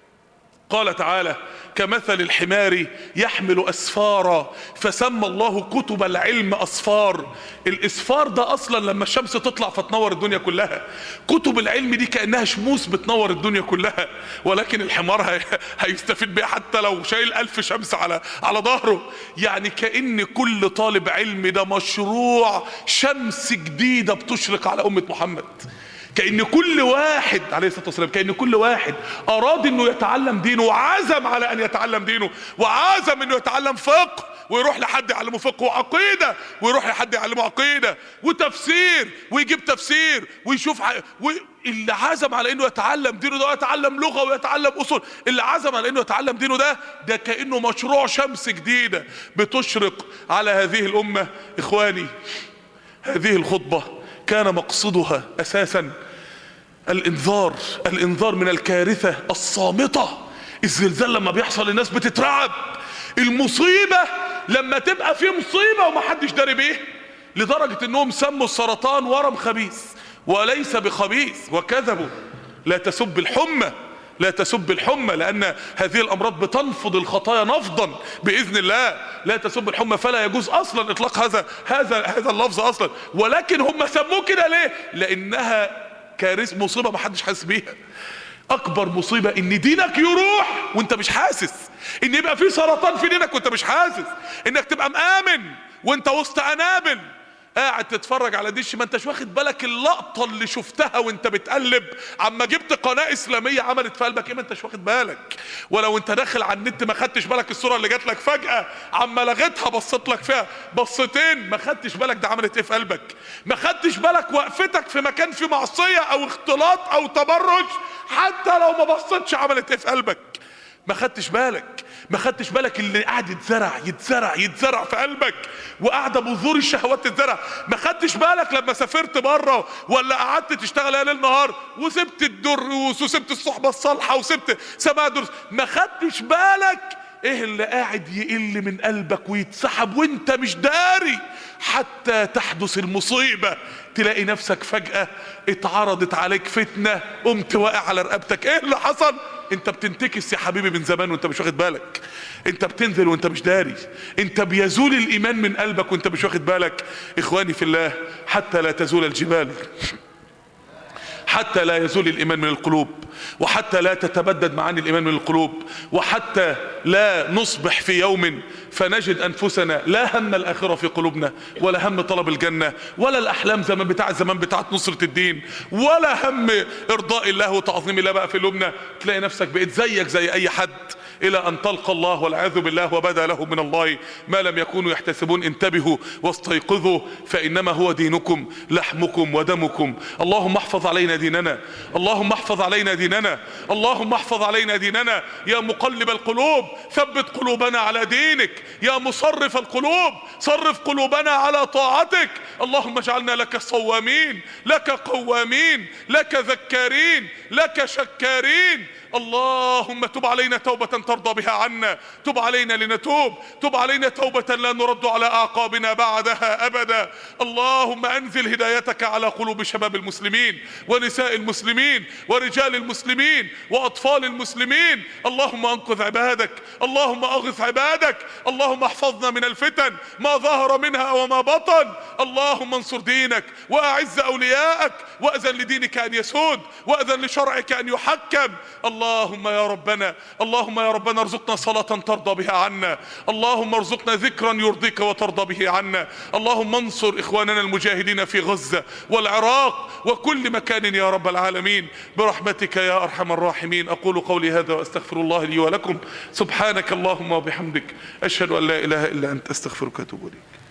قال تعالى كمثل الحمار يحمل أسفارا فسمى الله كتب العلم أسفار. الإسفار ده أصلا لما الشمس تطلع فتنور الدنيا كلها، كتب العلم دي كأنها شموس بتنور الدنيا كلها، ولكن الحمار هيستفيد بيها حتى لو شايل 1000 شمس على ظهره. يعني كأن كل طالب علم ده مشروع شمس جديدة بتشرق على أمة محمد، كأن كل واحد عليه الصلاة والسلام، كأن كل واحد أراد أنه يتعلم دينه وعزم على أن يتعلم دينه، وعزم أنه يتعلم فقه ويروح لحد يعلمه فقه، وعقيدة ويروح لحد يعلمه عقيدة، وتفسير ويجيب تفسير ويشوف اللي عزم على انه يتعلم دينه ده ويتعلم لغة ويتعلم اصول، اللي عزم على انه يتعلم دينه ده كأنه مشروع شمس جديدة بتشرق على هذه الامة. اخواني، هذه الخطبة كان مقصدها اساسا الانذار من الكارثة الصامتة. الزلزال لما بيحصل الناس بتترعب، المصيبة لما تبقى في مصيبة ومحدش داري بيه، لدرجة انهم سموا السرطان ورم خبيث وليس بخبيث وكذبوا. لا تسب الحمى، لا تسب الحمى، لان هذه الامراض بتنفض الخطايا نفضا باذن الله. لا تسب الحمى، فلا يجوز اصلا اطلاق هذا اللفظ اصلا، ولكن هم سموه كده ليه؟ لانها كارثة، مصيبة محدش حاسس بيها. اكبر مصيبة ان دينك يروح وانت مش حاسس، ان يبقى في سرطان في دينك وانت مش حاسس، انك تبقى مآمن وانت وسط انابل قاعد تتفرج على دش، ما انتش واخد بالك اللقطة اللي شفتها وانت بتقلب عما جبت قناة اسلامية عملت في قلبك ايه، ما انتش واخد بالك. ولو انت داخل على النت ما خدتش بالك الصورة اللي جات لك فجأة عما لغيتها بصيت لك فيها بصتين، ما خدتش بالك ده عملت ايه في قلبك. ما خدتش بالك وقفتك في مكان فيه معصية او اختلاط او تبرج حتى لو ما بصيتش عملت ايه في قلبك. ما خدتش بالك اللي قاعد يتزرع في قلبك، وقاعده بذور الشهوات تتزرع. ما خدتش بالك لما سافرت بره ولا قعدت تشتغل ليل نهار وسبت الدروس وسبت الصحبه الصالحه وسبت سماع دروس، ما خدتش بالك ايه اللي قاعد يقل من قلبك ويتسحب وانت مش داري، حتى تحدث المصيبة تلاقي نفسك فجأة اتعرضت عليك فتنة قمت واقع على رقبتك. ايه اللي حصل؟ انت بتنتكس يا حبيبي من زمان وانت مش واخد بالك، انت بتنزل وانت مش داري، انت بيزول الايمان من قلبك وانت مش واخد بالك. اخواني في الله، حتى لا تزول الجبال، حتى لا يزول الإيمان من القلوب، وحتى لا تتبدد معاني الإيمان من القلوب، وحتى لا نصبح في يوم فنجد أنفسنا لا هم الآخرة في قلوبنا، ولا هم طلب الجنة، ولا الأحلام زمان بتاعت نصرة الدين، ولا هم إرضاء الله وتعظيم الله بقى في قلوبنا. تلاقي نفسك بقيت زيك زي أي حد إلى أن تلقى الله والعياذ بالله وبدا لهم من الله ما لم يكونوا يحتسبون. انتبهوا واستيقظوا، فإنما هو دينكم لحمكم ودمكم. اللهم احفظ علينا ديننا، اللهم احفظ علينا ديننا، اللهم احفظ علينا ديننا. يا مقلب القلوب ثبت قلوبنا على دينك، يا مصرف القلوب صرف قلوبنا على طاعتك. اللهم اجعلنا لك صوامين، لك قوامين، لك ذكارين، لك شكارين. اللهم تب علينا توبة ترضى بها عنا، تب علينا لنتوب، تب علينا توبة لا نرد على أعقابنا بعدها أبدا. اللهم أنزل هدايتك على قلوب شباب المسلمين ونساء المسلمين ورجال المسلمين وأطفال المسلمين. اللهم أنقذ عبادك، اللهم أغث عبادك، اللهم احفظنا من الفتن ما ظهر منها وما بطن. اللهم انصر دينك وأعز أولياءك، وأذن لدينك أن يسود، وأذن لشرعك أن يحكم. اللهم يا ربنا ارزقنا صلاة ترضى بها عنا، اللهم ارزقنا ذكرا يرضيك وترضى به عنا. اللهم انصر إخواننا المجاهدين في غزة والعراق وكل مكان يا رب العالمين برحمتك يا أرحم الراحمين. أقول قولي هذا وأستغفر الله لي ولكم. سبحانك اللهم وبحمدك، أشهد أن لا إله إلا أنت، أستغفرك وأتوب إليك.